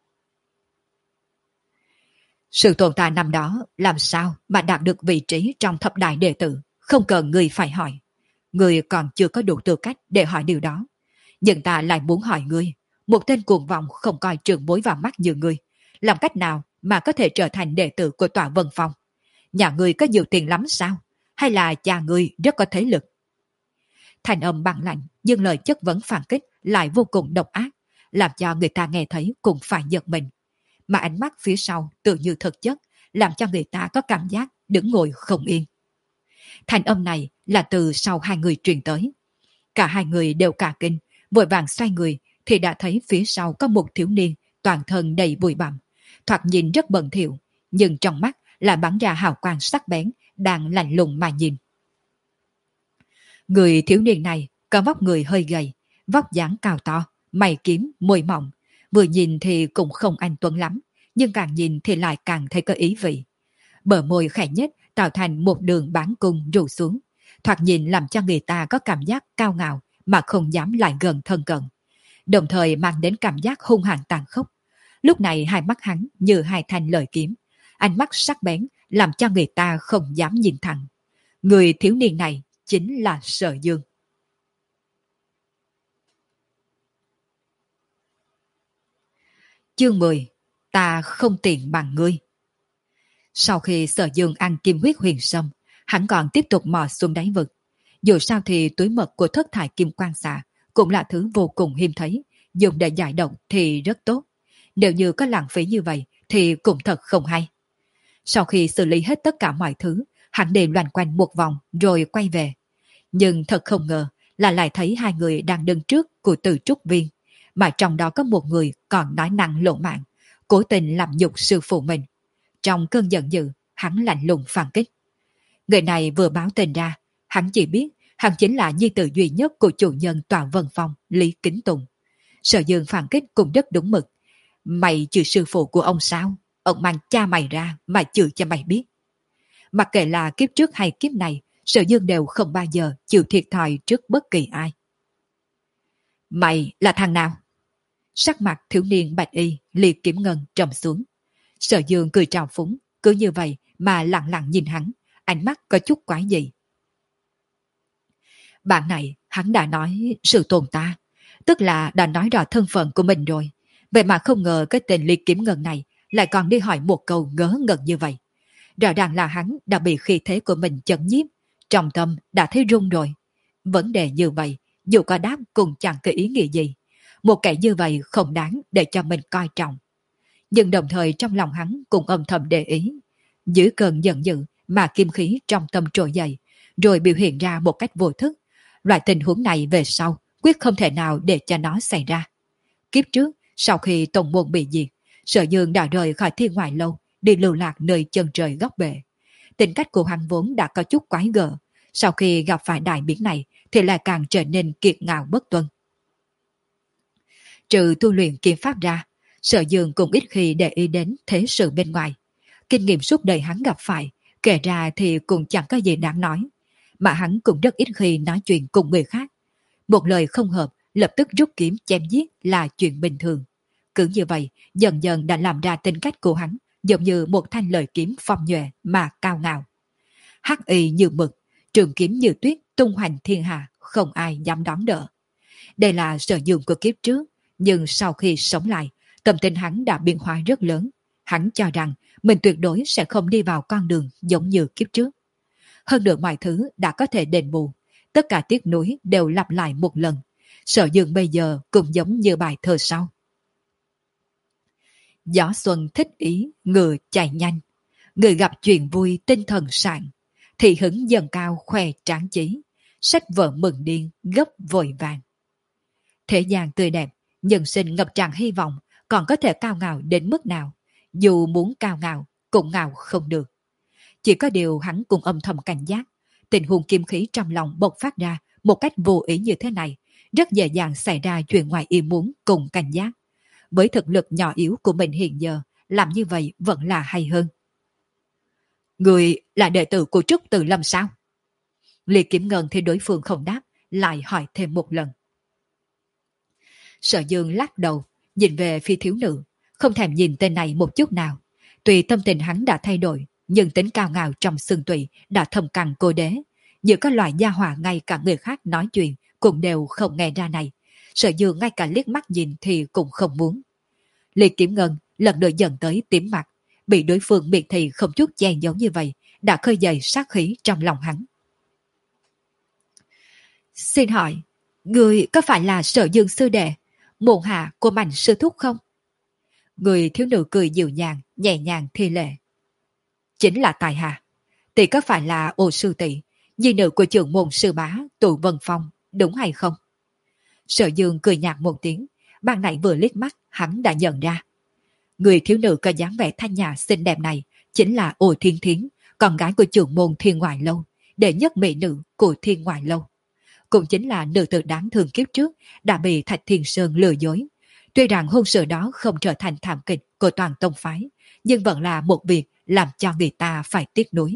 Sự tồn tại năm đó làm sao mà đạt được vị trí trong thập đại đệ tử, không cần người phải hỏi. Người còn chưa có đủ tư cách để hỏi điều đó, nhưng ta lại muốn hỏi ngươi, một tên cuồng vọng không coi trưởng bối vào mắt như ngươi, làm cách nào mà có thể trở thành đệ tử của tọa Vân Phong? Nhà ngươi có nhiều tiền lắm sao? Hay là cha ngươi rất có thế lực? Thành âm bằng lạnh nhưng lời chất vấn phản kích lại vô cùng độc ác, làm cho người ta nghe thấy cũng phải giật mình. Mà ánh mắt phía sau tự như thực chất, làm cho người ta có cảm giác đứng ngồi không yên. Thành âm này là từ sau hai người truyền tới. Cả hai người đều cả kinh, vội vàng xoay người thì đã thấy phía sau có một thiếu niên toàn thân đầy bụi bặm, thoạt nhìn rất bẩn thỉu, nhưng trong mắt là bắn ra hào quang sắc bén, đang lạnh lùng mà nhìn. Người thiếu niên này có vóc người hơi gầy, vóc dáng cao to, mày kiếm, môi mỏng, vừa nhìn thì cũng không anh tuấn lắm, nhưng càng nhìn thì lại càng thấy có ý vị. Bờ môi khẽ nhếch tạo thành một đường bán cung rủ xuống, thoạt nhìn làm cho người ta có cảm giác cao ngạo mà không dám lại gần thân cận, đồng thời mang đến cảm giác hung hãn tàn khốc. Lúc này hai mắt hắn như hai thanh lợi kiếm, ánh mắt sắc bén làm cho người ta không dám nhìn thẳng. Người thiếu niên này chính là Sở Dương. Chương mười. Ta không tiện bằng ngươi. Sau khi Sở Dương ăn kim huyết huyền sâm, hắn còn tiếp tục mò xuống đáy vực. Dù sao thì túi mật của thất thải kim quang xạ cũng là thứ vô cùng hiếm thấy, dùng để giải độc thì rất tốt. Nếu như có lãng phí như vậy thì cũng thật không hay. Sau khi xử lý hết tất cả mọi thứ, hắn đều loanh quanh một vòng rồi quay về. Nhưng thật không ngờ là lại thấy hai người đang đứng trước của Từ Trúc Viên, mà trong đó có một người còn nói năng lộ mạng, cố tình làm nhục sư phụ mình. Trong cơn giận dữ, hắn lạnh lùng phản kích. Người này vừa báo tin ra, hắn chỉ biết Hắn chính là nhi tử duy nhất của chủ nhân Tòa Vân Phong, Lý Kính Tùng. Sở Dương phản kích cũng rất đúng mực. Mày chửi sư phụ của ông sao? Ông mang cha mày ra mà chửi cho mày biết. Mặc kệ là kiếp trước hay kiếp này, Sở Dương đều không bao giờ chịu thiệt thòi trước bất kỳ ai. Mày là thằng nào? Sắc mặt thiếu niên bạch y liệt kiếm ngân trầm xuống. Sở Dương cười trào phúng, cứ như vậy mà lặng lặng nhìn hắn, ánh mắt có chút quái dị. Bạn này hắn đã nói sự tồn ta, tức là đã nói rõ thân phận của mình rồi. Vậy mà không ngờ cái tên liệt kiếm ngân này lại còn đi hỏi một câu ngớ ngẩn như vậy. Rõ ràng là hắn đã bị khí thế của mình chấn nhiếp, trong tâm đã thấy run rồi. Vấn đề như vậy, dù có đáp cũng chẳng có ý nghĩa gì. Một kẻ như vậy không đáng để cho mình coi trọng. Nhưng đồng thời trong lòng hắn cũng âm thầm để ý. Dưới cơn giận dữ mà kim khí trong tâm trỗi dậy, rồi biểu hiện ra một cách vô thức. Loại tình huống này về sau, quyết không thể nào để cho nó xảy ra. Kiếp trước, sau khi tổng môn bị diệt, Sở Dương đã rời khỏi Thiên Ngoại Lâu, đi lưu lạc nơi chân trời góc bể. Tính cách của hắn vốn đã có chút quái gở, sau khi gặp phải đại biến này thì lại càng trở nên kiệt ngạo bất tuân. Trừ tu luyện kiếm pháp ra, Sở Dương cũng ít khi để ý đến thế sự bên ngoài. Kinh nghiệm suốt đời hắn gặp phải, kể ra thì cũng chẳng có gì đáng nói, mà hắn cũng rất ít khi nói chuyện cùng người khác. Một lời không hợp, lập tức rút kiếm chém giết là chuyện bình thường. Cứ như vậy, dần dần đã làm ra tính cách của hắn giống như một thanh lời kiếm phong nhuệ mà cao ngạo. Hắc y như mực, trường kiếm như tuyết tung hoành thiên hạ, không ai dám đón đỡ. Đây là Sở Dương của kiếp trước, nhưng sau khi sống lại, tâm tình hắn đã biến hóa rất lớn. Hắn cho rằng mình tuyệt đối sẽ không đi vào con đường giống như kiếp trước. Hơn nữa mọi thứ đã có thể đền bù, tất cả tiếc nuối đều lặp lại một lần. Sở Dương bây giờ cũng giống như bài thơ sau. Gió xuân thích ý, ngựa chạy nhanh. Người gặp chuyện vui tinh thần sảng. Thị hứng dần cao khoe tráng chí. Sách vở mừng điên gấp vội vàng. Thế gian tươi đẹp, nhân sinh ngập tràn hy vọng, còn có thể cao ngạo đến mức nào. Dù muốn cao ngạo, cũng ngạo không được. Chỉ có điều hắn cũng âm thầm cảnh giác. Tình huống kim khí trong lòng bộc phát ra một cách vô ý như thế này, rất dễ dàng xảy ra chuyện ngoài ý muốn cùng cảnh giác. Với thực lực nhỏ yếu của mình hiện giờ, làm như vậy vẫn là hay hơn. Người là đệ tử của Trúc Từ Lâm sao? Liệt Kiếm Ngân thì đối phương không đáp, lại hỏi thêm một lần. Sở Dương lắc đầu, nhìn về phía thiếu nữ, không thèm nhìn tên này một chút nào. Tuy tâm tình hắn đã thay đổi, nhưng tính cao ngạo trong xương tủy đã thầm cằn cô đế. Giữa các loại gia hỏa ngay cả người khác nói chuyện cũng đều không nghe ra này. Sở Dương ngay cả liếc mắt nhìn thì cũng không muốn. Liệt Kiếm Ngân lần nữa dần tới tím mặt, bị đối phương miệt thị không chút che giấu như vậy, đã khơi dậy sát khí trong lòng hắn. Xin hỏi, người có phải là Sở Dương sư đệ, môn hạ của Mạnh sư thúc không? Người thiếu nữ cười dịu nhàng, nhẹ nhàng thi lệ. Chính là tài hạ. Tỷ có phải là Ô sư tỷ, nhi nữ của trưởng môn sư bá Tụ Vân Phong, đúng hay không? Sở Dương cười nhạt một tiếng, ban nãy vừa liếc mắt hắn đã nhận ra. Người thiếu nữ có dáng vẻ thanh nhã xinh đẹp này chính là Ô Thiên Thiến, con gái của trưởng môn Thiên Ngoại Lâu, đệ nhất mỹ nữ của Thiên Ngoại Lâu. Cũng chính là nữ tử đáng thương kiếp trước đã bị Thạch Thiên Sơn lừa dối. Tuy rằng hôn sự đó không trở thành thảm kịch của toàn tông phái, nhưng vẫn là một việc làm cho người ta phải tiếc nuối.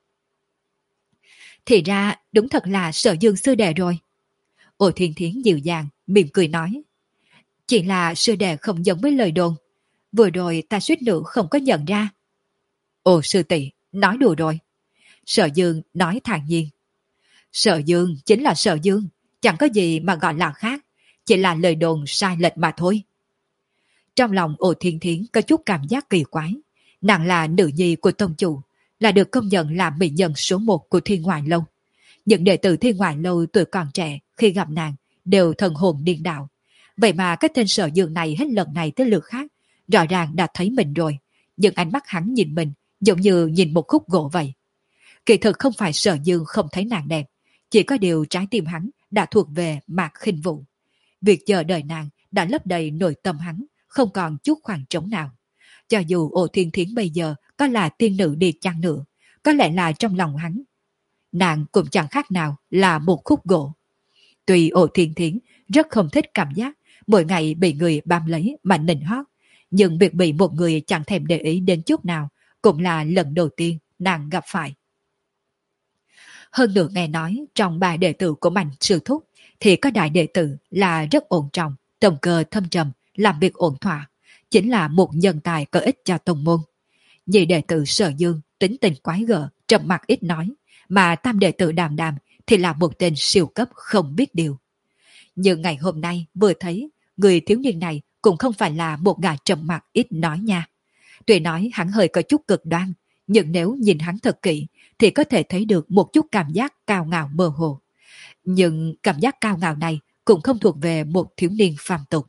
Thì ra đúng thật là Sở Dương sư đệ rồi. Ô Thiên Thiến dịu dàng, mỉm cười nói. Chỉ là sư đệ không giống với lời đồn. Vừa rồi ta suýt nữa không có nhận ra. Ồ sư tỷ, nói đùa rồi. Sở Dương nói thản nhiên. Sở Dương chính là Sở Dương, chẳng có gì mà gọi là khác, chỉ là lời đồn sai lệch mà thôi. Trong lòng Ô Thiên Thiến có chút cảm giác kỳ quái. Nàng là nữ nhi của tông chủ, là được công nhận là mỹ nhân số một của Thiên Ngoại Lâu. Những đệ tử Thiên Ngoại Lâu tuổi còn trẻ khi gặp nàng đều thần hồn điên đạo. Vậy mà cái tên Sở Dương này hết lần này tới lượt khác, rõ ràng đã thấy mình rồi, nhưng ánh mắt hắn nhìn mình giống như nhìn một khúc gỗ vậy. Kỳ thực không phải Sở Dương không thấy nàng đẹp, chỉ có điều trái tim hắn đã thuộc về Mạc Khinh Vũ. Việc chờ đợi nàng đã lấp đầy nội tâm hắn, không còn chút khoảng trống nào. Cho dù Ô Thiên Thiến bây giờ có là tiên nữ đi chăng nữa, có lẽ là trong lòng hắn nàng cũng chẳng khác nào là một khúc gỗ. Tuy Ô Thiên Thiến rất không thích cảm giác mỗi ngày bị người bám lấy mà nịnh hót, nhưng việc bị một người chẳng thèm để ý đến chút nào cũng là lần đầu tiên nàng gặp phải. Hơn nữa nghe nói trong ba đệ tử của Mạnh sư thúc thì có đại đệ tử là rất ổn trọng, tâm cơ thâm trầm, làm việc ổn thỏa, chính là một nhân tài có ích cho tông môn. Nhị đệ tử Sở Dương tính tình quái gở, trầm mặc ít nói, mà tam đệ tử Đàm Đàm thì là một tên siêu cấp không biết điều. Nhưng ngày hôm nay vừa thấy, người thiếu niên này cũng không phải là một gã trầm mặc ít nói nha. Tuy nói hắn hơi có chút cực đoan, nhưng nếu nhìn hắn thật kỹ thì có thể thấy được một chút cảm giác cao ngạo mơ hồ. Nhưng cảm giác cao ngạo này cũng không thuộc về một thiếu niên phàm tục.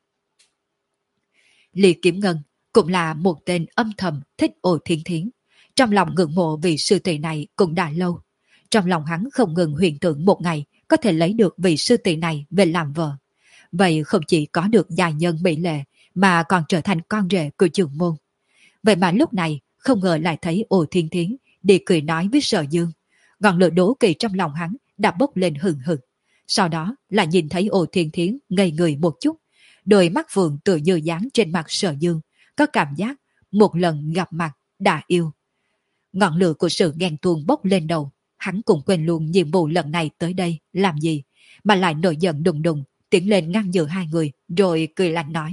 Lý Kiếm Ngân cũng là một tên âm thầm thích Ô Thiên Thiến. Trong lòng ngưỡng mộ vị sư tỷ này cũng đã lâu. Trong lòng hắn không ngừng huyền tưởng một ngày có thể lấy được vị sư tỷ này về làm vợ. Vậy không chỉ có được gia nhân mỹ lệ mà còn trở thành con rể của trưởng môn. Vậy mà lúc này không ngờ lại thấy Ô Thiên Thiến đi cười nói với Sở Dương. Ngọn lửa đố kỵ trong lòng hắn đã bốc lên hừng hực. Sau đó là nhìn thấy Ô Thiên Thiến ngây người một chút. Đôi mắt phượng tự như dáng trên mặt Sở Dương, có cảm giác một lần gặp mặt đã yêu. Ngọn lửa của sự ghen tuông bốc lên đầu, hắn cũng quên luôn nhiệm vụ lần này tới đây làm gì, mà lại nổi giận đùng đùng tiến lên ngăn giữa hai người rồi cười lạnh nói: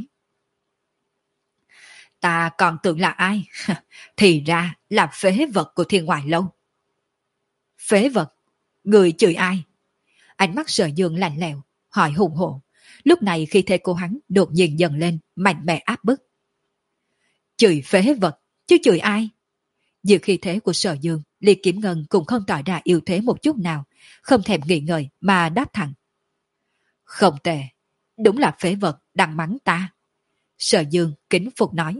Ta còn tưởng là ai? Thì ra là phế vật của Thiên Ngoại Lâu. Phế vật? Người chửi ai? Ánh mắt Sở Dương lạnh lẽo, hỏi hùng hổ. Lúc này khi thế cô hắn đột nhiên dần lên, mạnh mẽ áp bức. Chửi phế vật, chứ chửi ai? Giữa khi thế của Sở Dương, Lý Kiếm Ngân cũng không tỏ ra yếu thế một chút nào, không thèm nghĩ ngợi mà đáp thẳng. Không tệ, đúng là phế vật đang mắng ta. Sở Dương kính phục nói.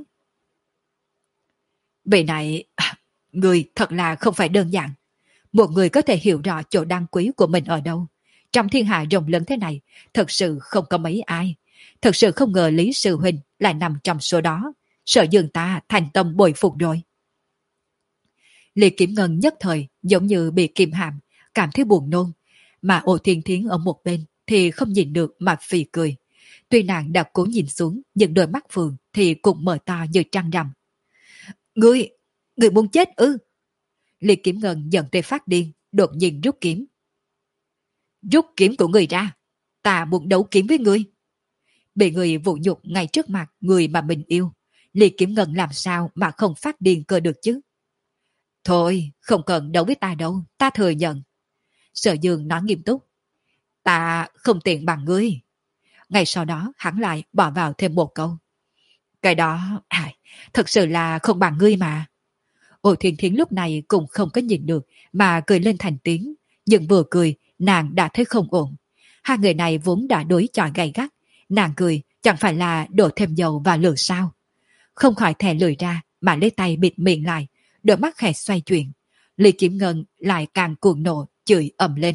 Vị này, người thật là không phải đơn giản. Một người có thể hiểu rõ chỗ đáng quý của mình ở đâu. Trong thiên hạ rộng lớn thế này, thật sự không có mấy ai. Thật sự không ngờ Lý Sư Huynh lại nằm trong số đó. Sở Dương ta thành tâm bồi phục rồi. Lý Kiếm Ngân nhất thời giống như bị kìm hãm, cảm thấy buồn nôn. Mà Ô Thiên Thiến ở một bên thì không nhìn được mà phì cười. Tuy nàng đã cố nhìn xuống, nhưng đôi mắt phượng thì cũng mở to như trăng rằm. Ngươi, ngươi muốn chết ư? Lý Kiếm Ngân giận tới phát điên, đột nhiên rút kiếm. Rút kiếm của ngươi ra, ta muốn đấu kiếm với ngươi. Bị người vũ nhục ngay trước mặt người mà mình yêu, Lý Kiếm Ngân làm sao mà không phát điên cơ được chứ? Thôi, không cần đấu với ta đâu, ta thừa nhận. Sở Dương nói nghiêm túc. Ta không tiện bằng ngươi. Ngay sau đó hắn lại bỏ vào thêm một câu. Cái đó, à, thật sự là không bằng ngươi mà. Ô Thiên Thiến lúc này cũng không có nhìn được mà cười lên thành tiếng. Nhưng vừa cười, nàng đã thấy không ổn. Hai người này vốn đã đối chọi gay gắt. Nàng cười chẳng phải là đổ thêm dầu vào lửa sao. Không khỏi thè lưỡi ra mà lấy tay bịt miệng lại. Đôi mắt khẽ xoay chuyển. Lý Kiếm Ngân lại càng cuồng nộ chửi ầm lên.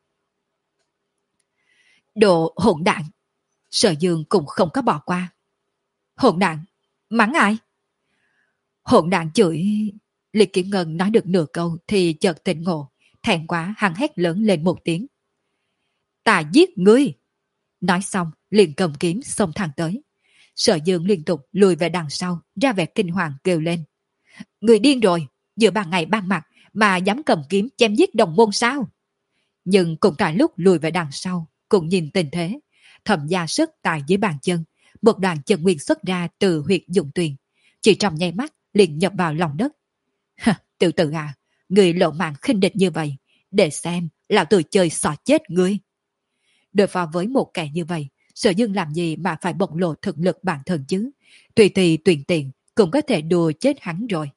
Đồ hỗn đản. Sở Dương cũng không có bỏ qua. Hỗn đản? Mắng ai? Hỗn đản chửi... Lý Kiếm Ngân nói được nửa câu thì chợt tỉnh ngộ. Thẹn quá hắn hét lớn lên một tiếng. Ta giết ngươi! Nói xong liền cầm kiếm xông thẳng tới. Sở Dương liên tục lùi về đằng sau, ra vẻ kinh hoàng kêu lên. Người điên rồi, giữa ban ngày ban mặt mà dám cầm kiếm chém giết đồng môn sao? Nhưng cũng tại lúc lùi về đằng sau, cũng nhìn tình thế, thầm gia sức tại dưới bàn chân, một đoàn chân nguyên xuất ra từ huyệt dụng tuyền, chỉ trong nháy mắt liền nhập vào lòng đất. Tiểu tử à, người lộ mạng khinh địch như vậy, để xem lão tử chơi xỏ chết ngươi. Đối phó với một kẻ như vậy, Sở Dương làm gì mà phải bộc lộ thực lực bản thân chứ? Tùy tùy tùy tiện cũng có thể đùa chết hắn rồi.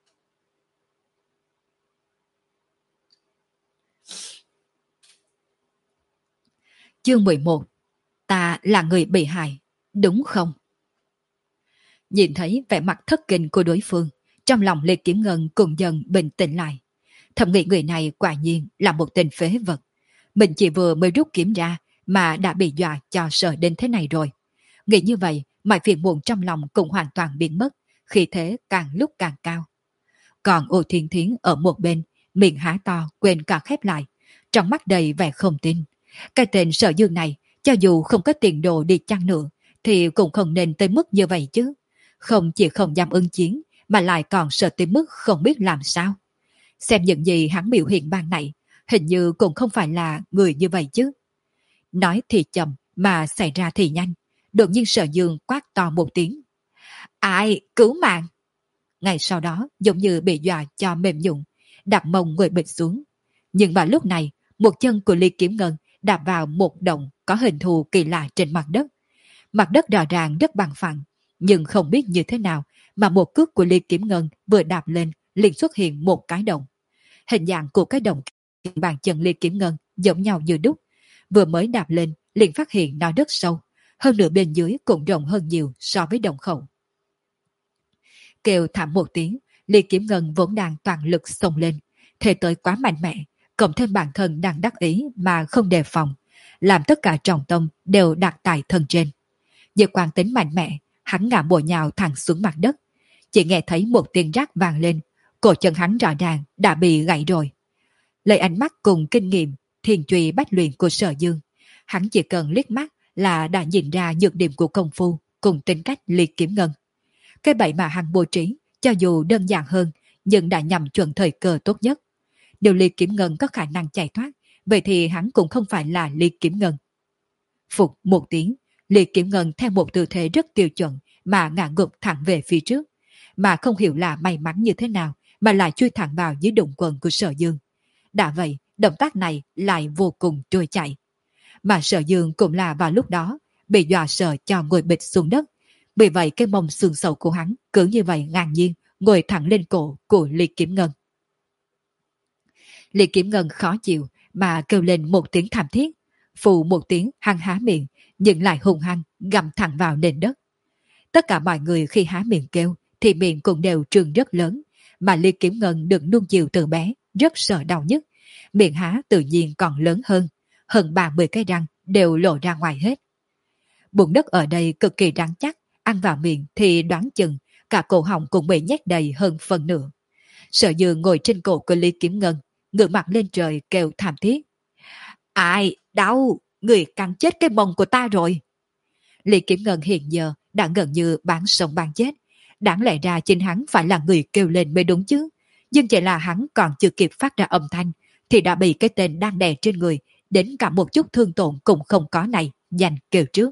Chương mười một. Ta là người bị hại, đúng không? Nhìn thấy vẻ mặt thất kinh của đối phương, trong lòng Lê Kiếm Ngân cùng dần bình tĩnh lại. Thầm nghĩ người này quả nhiên là một tên phế vật. Mình chỉ vừa mới rút kiếm ra mà đã bị dọa cho sợ đến thế này rồi. Nghĩ như vậy, mọi phiền muộn trong lòng cũng hoàn toàn biến mất, khi thế càng lúc càng cao. Còn Ô Thiên Thiến ở một bên, miệng há to quên cả khép lại, trong mắt đầy vẻ không tin. Cái tên Sở Dương này, cho dù không có tiền đồ đi chăng nữa, thì cũng không nên tới mức như vậy chứ. Không chỉ không dám ứng chiến, mà lại còn sợ tới mức không biết làm sao. Xem những gì hắn biểu hiện ban này, hình như cũng không phải là người như vậy chứ. Nói thì chậm, mà xảy ra thì nhanh. Đột nhiên Sở Dương quát to một tiếng. Ai, cứu mạng! Ngay sau đó, giống như bị dọa cho mềm nhũn, đạp mông người bịch xuống. Nhưng vào lúc này, một chân của Ly Kiếm Ngân đạp vào một động có hình thù kỳ lạ trên mặt đất. Mặt đất rõ ràng rất bằng phẳng, nhưng không biết như thế nào mà một cước của Ly Kiếm Ngân vừa đạp lên liền xuất hiện một cái động. Hình dạng của cái động bàn chân Ly Kiếm Ngân giống nhau như đúc. Vừa mới đạp lên liền phát hiện nó rất sâu, hơn nữa bên dưới cũng rộng hơn nhiều so với động khẩu. Kêu thảm một tiếng, Ly Kiếm Ngân vốn đang toàn lực xông lên, thể tới quá mạnh mẽ, cộng thêm bản thân đang đắc ý mà không đề phòng, làm tất cả trọng tâm đều đặt tại thân trên. Vì quán tính mạnh mẽ, hắn ngã bổ nhào thẳng xuống mặt đất. Chỉ nghe thấy một tiếng rác vang lên, cổ chân hắn rõ ràng đã bị gãy rồi. Lấy ánh mắt cùng kinh nghiệm thiền truy bách luyện của Sở Dương, hắn chỉ cần liếc mắt là đã nhìn ra nhược điểm của công phu cùng tính cách Ly Kiếm Ngân. Cái bẫy mà hắn bố trí, cho dù đơn giản hơn, nhưng đã nhằm chuẩn thời cơ tốt nhất. Nếu Ly Kiếm Ngân có khả năng chạy thoát, vậy thì hắn cũng không phải là Ly Kiếm Ngân. Phục một tiếng, Ly Kiếm Ngân theo một tư thế rất tiêu chuẩn mà ngã ngược thẳng về phía trước, mà không hiểu là may mắn như thế nào mà lại chui thẳng vào dưới đụng quần của Sở Dương. Đã vậy, động tác này lại vô cùng trôi chảy. Mà Sở Dương cũng là vào lúc đó bị dọa sợ cho ngồi bịch xuống đất. Vì vậy cái mông xương sầu của hắn cứ như vậy ngang nhiên ngồi thẳng lên cổ của Ly Kiếm Ngân. Ly Kiếm Ngân khó chịu mà kêu lên một tiếng thảm thiết. Phụ một tiếng hắn há miệng, nhưng lại hung hăng gầm thẳng vào nền đất. Tất cả mọi người khi há miệng kêu thì miệng cũng đều trương rất lớn, mà Ly Kiếm Ngân được nuông chiều từ bé, rất sợ đau nhức. Miệng há tự nhiên còn lớn hơn, hơn ba mươi cái răng đều lộ ra ngoài hết. Bụng đất ở đây cực kỳ rắn chắc, ăn vào miệng thì đoán chừng cả cổ họng cũng bị nhét đầy hơn phần nửa. Sở Dương ngồi trên cổ của Ly Kiếm Ngân, ngửa mặt lên trời kêu thảm thiết. Ai, đau, người cắn chết cái mông của ta rồi. Ly Kiếm Ngân hiện giờ đã gần như bán sống bán chết. Đáng lẽ ra chính hắn phải là người kêu lên mới đúng chứ. Nhưng chỉ là hắn còn chưa kịp phát ra âm thanh thì đã bị cái tên đang đè trên người, đến cả một chút thương tổn cũng không có này, giành kêu trước.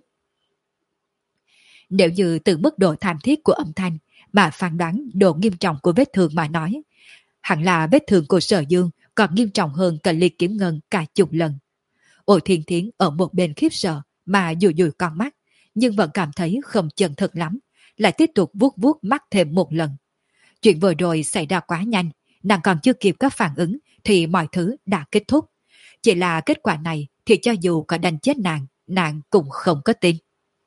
Nếu như từ mức độ thảm thiết của âm thanh mà phán đoán độ nghiêm trọng của vết thương mà nói, hẳn là vết thương của Sở Dương còn nghiêm trọng hơn cả Ly Kiếm Ngân cả chục lần. Ôi Thiên Thiến ở một bên khiếp sợ mà dụi dụi con mắt, nhưng vẫn cảm thấy không chân thực lắm, lại tiếp tục vuốt vuốt mắt thêm một lần. Chuyện vừa rồi xảy ra quá nhanh, nàng còn chưa kịp có phản ứng thì mọi thứ đã kết thúc. Chỉ là kết quả này thì cho dù có đánh chết nàng, nàng cũng không có tin.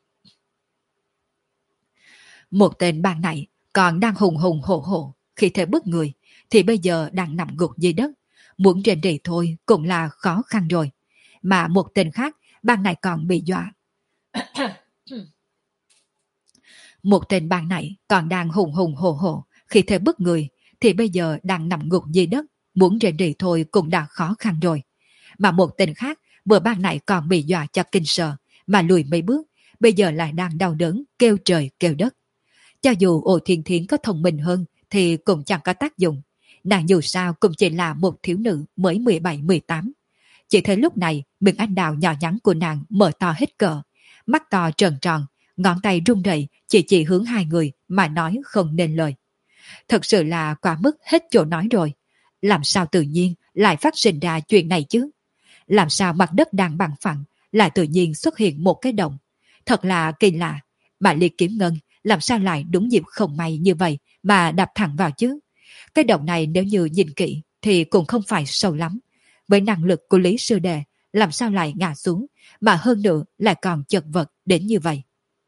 Một tên ban này còn đang hùng hùng hổ hổ khi thể bức người, thì bây giờ đang nằm gục dưới đất, muốn rên rỉ thôi cũng là khó khăn rồi. Mà một tên khác, ban này còn bị dọa. Một tên ban này còn đang hùng hùng hổ hổ khi thể bức người, thì bây giờ đang nằm gục dưới đất, muốn rên rỉ thôi cũng đã khó khăn rồi. Mà một tên khác, vừa ban này còn bị dọa cho kinh sợ, mà lùi mấy bước, bây giờ lại đang đau đớn, kêu trời kêu đất. Cho dù Ổ Thiên Thiến có thông minh hơn thì cũng chẳng có tác dụng. Nàng dù sao cũng chỉ là một thiếu nữ mới mười bảy mười tám. Chỉ thấy lúc này miệng anh đào nhỏ nhắn của nàng mở to hết cỡ, mắt to tròn tròn, ngón tay run rẩy chỉ chỉ hướng hai người mà nói không nên lời. Thật sự là quá mức hết chỗ nói rồi. Làm sao tự nhiên lại phát sinh ra chuyện này chứ? Làm sao mặt đất đang bằng phẳng lại tự nhiên xuất hiện một cái động? Thật là kỳ lạ. Mà Ly Kiếm Ngân làm sao lại đúng dịp không may như vậy mà đạp thẳng vào chứ? Cái động này nếu như nhìn kỹ thì cũng không phải sâu lắm. Với năng lực của Lý Sư Đệ, làm sao lại ngã xuống, mà hơn nữa lại còn chật vật đến như vậy.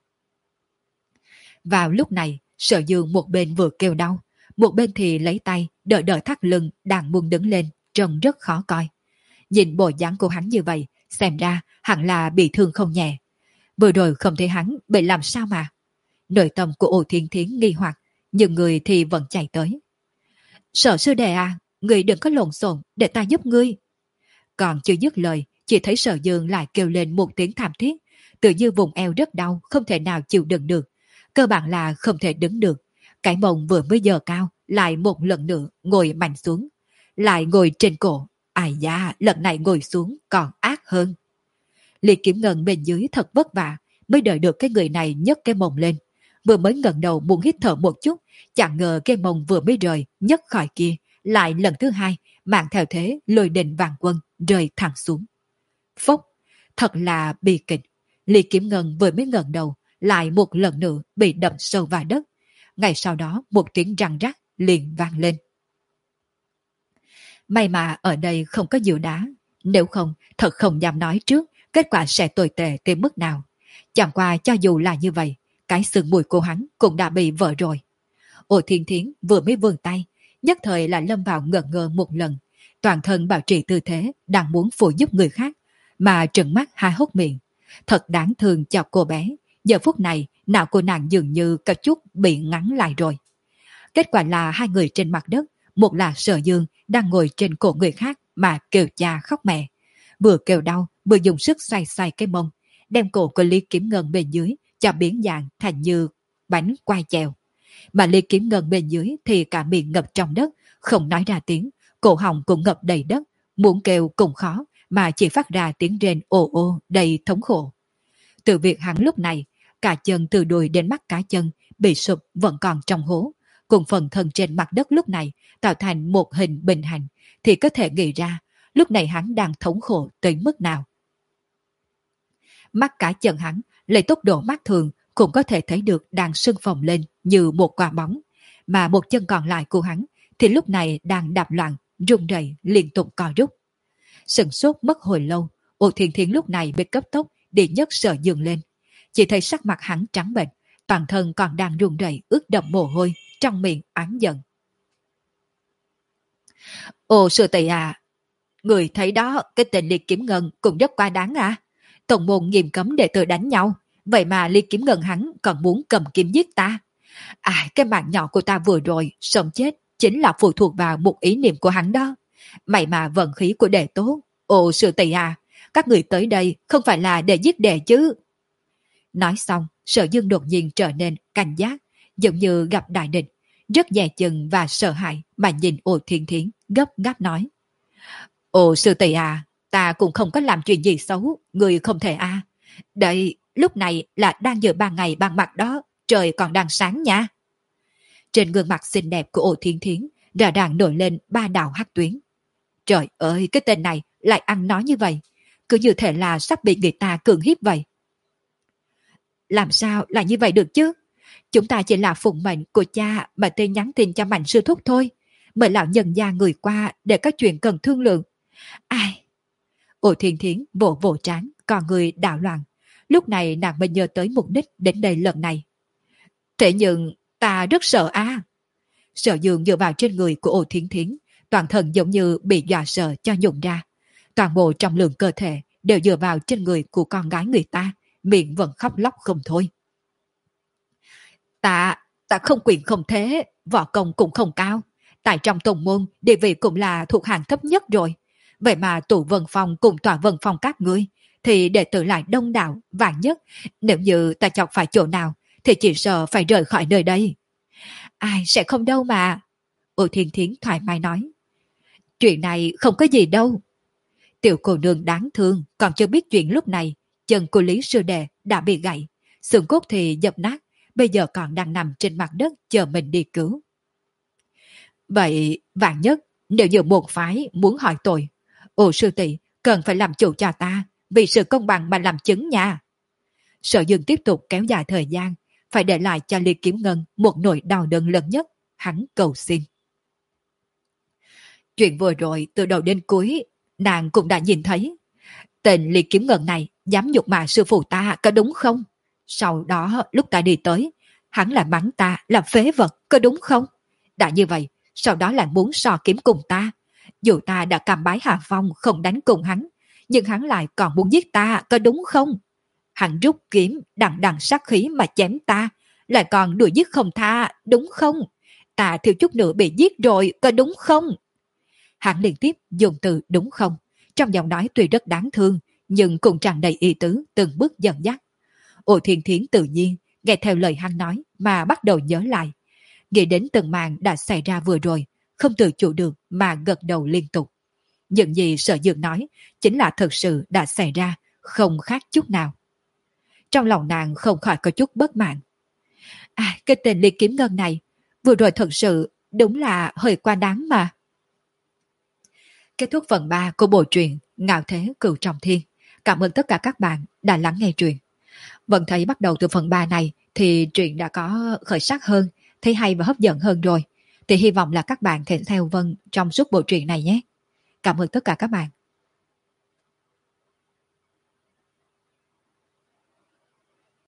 Vào lúc này, Sở Dương một bên vừa kêu đau, một bên thì lấy tay đỡ đỡ thắt lưng đang muốn đứng lên, trông rất khó coi. Nhìn bộ dáng của hắn như vậy, xem ra hẳn là bị thương không nhẹ. Vừa rồi không thấy hắn bị làm sao mà. Nội tâm của Ổ Thiên Thiến nghi hoặc, nhưng người thì vẫn chạy tới. Sở Sư Đệ à, Ngươi đừng có lộn xộn, để ta giúp ngươi. Còn chưa dứt lời, chỉ thấy Sở Dương lại kêu lên một tiếng thảm thiết, tự như vùng eo rất đau, không thể nào chịu đựng được, cơ bản là không thể đứng được. Cái mông vừa mới giờ cao, lại một lần nữa ngồi mạnh xuống, lại ngồi trên cổ. Ai da, lần này ngồi xuống còn ác hơn. Lý Kiếm Ngân bên dưới thật vất vả mới đợi được cái người này nhấc cái mông lên, vừa mới ngẩng đầu muốn hít thở một chút, chẳng ngờ cái mông vừa mới rời nhấc khỏi kia, lại lần thứ hai mang theo thế lôi đình vàng quân rơi thẳng xuống. Phốc, thật là bi kịch. Lý Kiếm Ngân vừa mới ngẩng đầu, lại một lần nữa bị đập sâu vào đất. Ngay sau đó một tiếng răng rắc liền vang lên. May mà ở đây không có nhiều đá, nếu không thật không dám nói trước kết quả sẽ tồi tệ tới mức nào. Chẳng qua cho dù là như vậy, cái xương mùi của hắn cũng đã bị vỡ rồi. Ổ Thiên Thiến vừa mới vươn tay, nhất thời là lâm vào ngẩn ngơ một lần, toàn thân bảo trì tư thế đang muốn phụ giúp người khác, mà trừng mắt hai hốc miệng. Thật đáng thương cho cô bé, giờ phút này não của nàng dường như có chút bị ngắn lại rồi. Kết quả là hai người trên mặt đất, một là Sở Dương đang ngồi trên cổ người khác mà kêu cha khóc mẹ, vừa kêu đau vừa dùng sức xoay xoay cái mông, đem cổ của Lý Kiếm Ngân bên dưới cho biến dạng thành như bánh quai chèo. Mà Lý Kiếm Ngân bên dưới thì cả miệng ngập trong đất, không nói ra tiếng, cổ họng cũng ngập đầy đất, muốn kêu cũng khó, mà chỉ phát ra tiếng rên ồ ô đầy thống khổ. Từ việc hắn lúc này, cả chân từ đùi đến mắt cá chân bị sụp vẫn còn trong hố, cùng phần thân trên mặt đất lúc này tạo thành một hình bình hành, thì có thể nghĩ ra lúc này hắn đang thống khổ tới mức nào. Mắt cá chân hắn lấy tốc độ mắt thường cũng có thể thấy được đang sưng phồng lên như một quả bóng, mà một chân còn lại của hắn thì lúc này đang đạp loạn, rung rẩy liên tục co rút. Sừng sốt mất hồi lâu, Ô Thiên Thiến lúc này mới cấp tốc đi nhấc Sở Dương lên. Chỉ thấy sắc mặt hắn trắng bệch, toàn thân còn đang run rẩy ướt đẫm mồ hôi, trong miệng oán giận. Ồ sư tỷ à, người thấy đó, cái tên Lý Kiếm Ngân cũng rất quá đáng à. Tổng môn nghiêm cấm đệ tử đánh nhau, vậy mà Lý Kiếm Ngân hắn còn muốn cầm kiếm giết ta. À, cái mạng nhỏ của ta vừa rồi, sống chết chính là phụ thuộc vào một ý niệm của hắn đó. Vậy mà vận khí của đệ tốt. Ồ sư tỷ à, các người tới đây không phải là để giết đệ chứ. Nói xong, Sở Dương đột nhiên trở nên cảnh giác, giống như gặp đại địch, rất dè chừng và sợ hãi mà nhìn Ô Thiên Thiến, gấp gáp nói. Ồ sư tỷ à, ta cũng không có làm chuyện gì xấu, người không thể à. Đây, lúc này là đang giờ ban ngày ban mặt đó, trời còn đang sáng nha. Trên gương mặt xinh đẹp của Ô Thiên Thiến đã đang nổi lên ba đạo hắc tuyến. Trời ơi, cái tên này lại ăn nói như vậy, cứ như thể là sắp bị người ta cưỡng hiếp vậy. Làm sao lại như vậy được chứ? Chúng ta chỉ là phụng mệnh của cha mà tên nhắn tin cho Mạnh sư thúc thôi. Mời lão nhân gia người qua để có chuyện cần thương lượng. Ai? Ô Thiên Thiến vỗ vỗ trán, còn người đảo loạn. Lúc này nàng mới nhớ tới mục đích đến đây lần này. Thế nhưng ta rất sợ a. À. Sở Dương dựa vào trên người của Ô Thiên Thiến, toàn thân giống như bị dọa sợ cho nhũng ra. Toàn bộ trọng lượng cơ thể đều dựa vào trên người của con gái người ta, miệng vẫn khóc lóc không thôi. Ta, ta không quyền không thế, võ công cũng không cao. Tại trong tông môn, địa vị cũng là thuộc hàng thấp nhất rồi. Vậy mà tụ vân phòng cùng tòa vân phòng các ngươi, thì đệ tử lại đông đảo, vạn nhất. Nếu như ta chọc phải chỗ nào, thì chỉ sợ phải rời khỏi nơi đây. Ai sẽ không đâu mà. Ô Thiên Thiến thoải mái nói. Chuyện này không có gì đâu. Tiểu cô nương đáng thương, còn chưa biết chuyện lúc này, chân của Lý sư đệ đã bị gãy, xương cốt thì dập nát, bây giờ còn đang nằm trên mặt đất chờ mình đi cứu. Vậy vạn nhất, nếu như một phái muốn hỏi tội, Ô sư tỷ cần phải làm chủ cho ta, vì sự công bằng mà làm chứng nha. Sở Dương tiếp tục kéo dài thời gian, phải để lại cho Lý Kiếm Ngân một nỗi đau đớn lớn nhất, hắn cầu xin. Chuyện vừa rồi từ đầu đến cuối, nàng cũng đã nhìn thấy. Tên Lý Kiếm Ngân này dám nhục mạ sư phụ ta có đúng không? Sau đó lúc ta đi tới, hắn lại mắng ta là phế vật có đúng không? Đã như vậy, sau đó lại muốn so kiếm cùng ta. Dù ta đã cầm bái Hà Phong không đánh cùng hắn, nhưng hắn lại còn muốn giết ta có đúng không? Hắn rút kiếm đằng đằng sát khí mà chém ta, lại còn đuổi giết không tha đúng không? Ta thiếu chút nữa bị giết rồi có đúng không? Hắn liên tiếp dùng từ đúng không, trong giọng nói tuy rất đáng thương, nhưng cũng tràn đầy ý tứ từng bước dẫn dắt. Ô Thiên Thiến tự nhiên nghe theo lời hắn nói mà bắt đầu nhớ lại. Nghĩ đến từng màn đã xảy ra vừa rồi, không tự chủ được mà gật đầu liên tục. Những gì Sở Dược nói chính là thật sự đã xảy ra, không khác chút nào. Trong lòng nàng không khỏi có chút bất mãn. À, cái tên Ly Kiếm Ngân này, vừa rồi thật sự đúng là hơi quá đáng mà. Kết thúc phần ba của bộ truyện Ngạo Thế Cửu Trọng Thiên. Cảm ơn tất cả các bạn đã lắng nghe truyện. Vẫn thấy bắt đầu từ phần ba này thì truyện đã có khởi sắc hơn, thấy hay và hấp dẫn hơn rồi. Thì hy vọng là các bạn thể theo Vân trong suốt bộ truyện này nhé. Cảm ơn tất cả các bạn.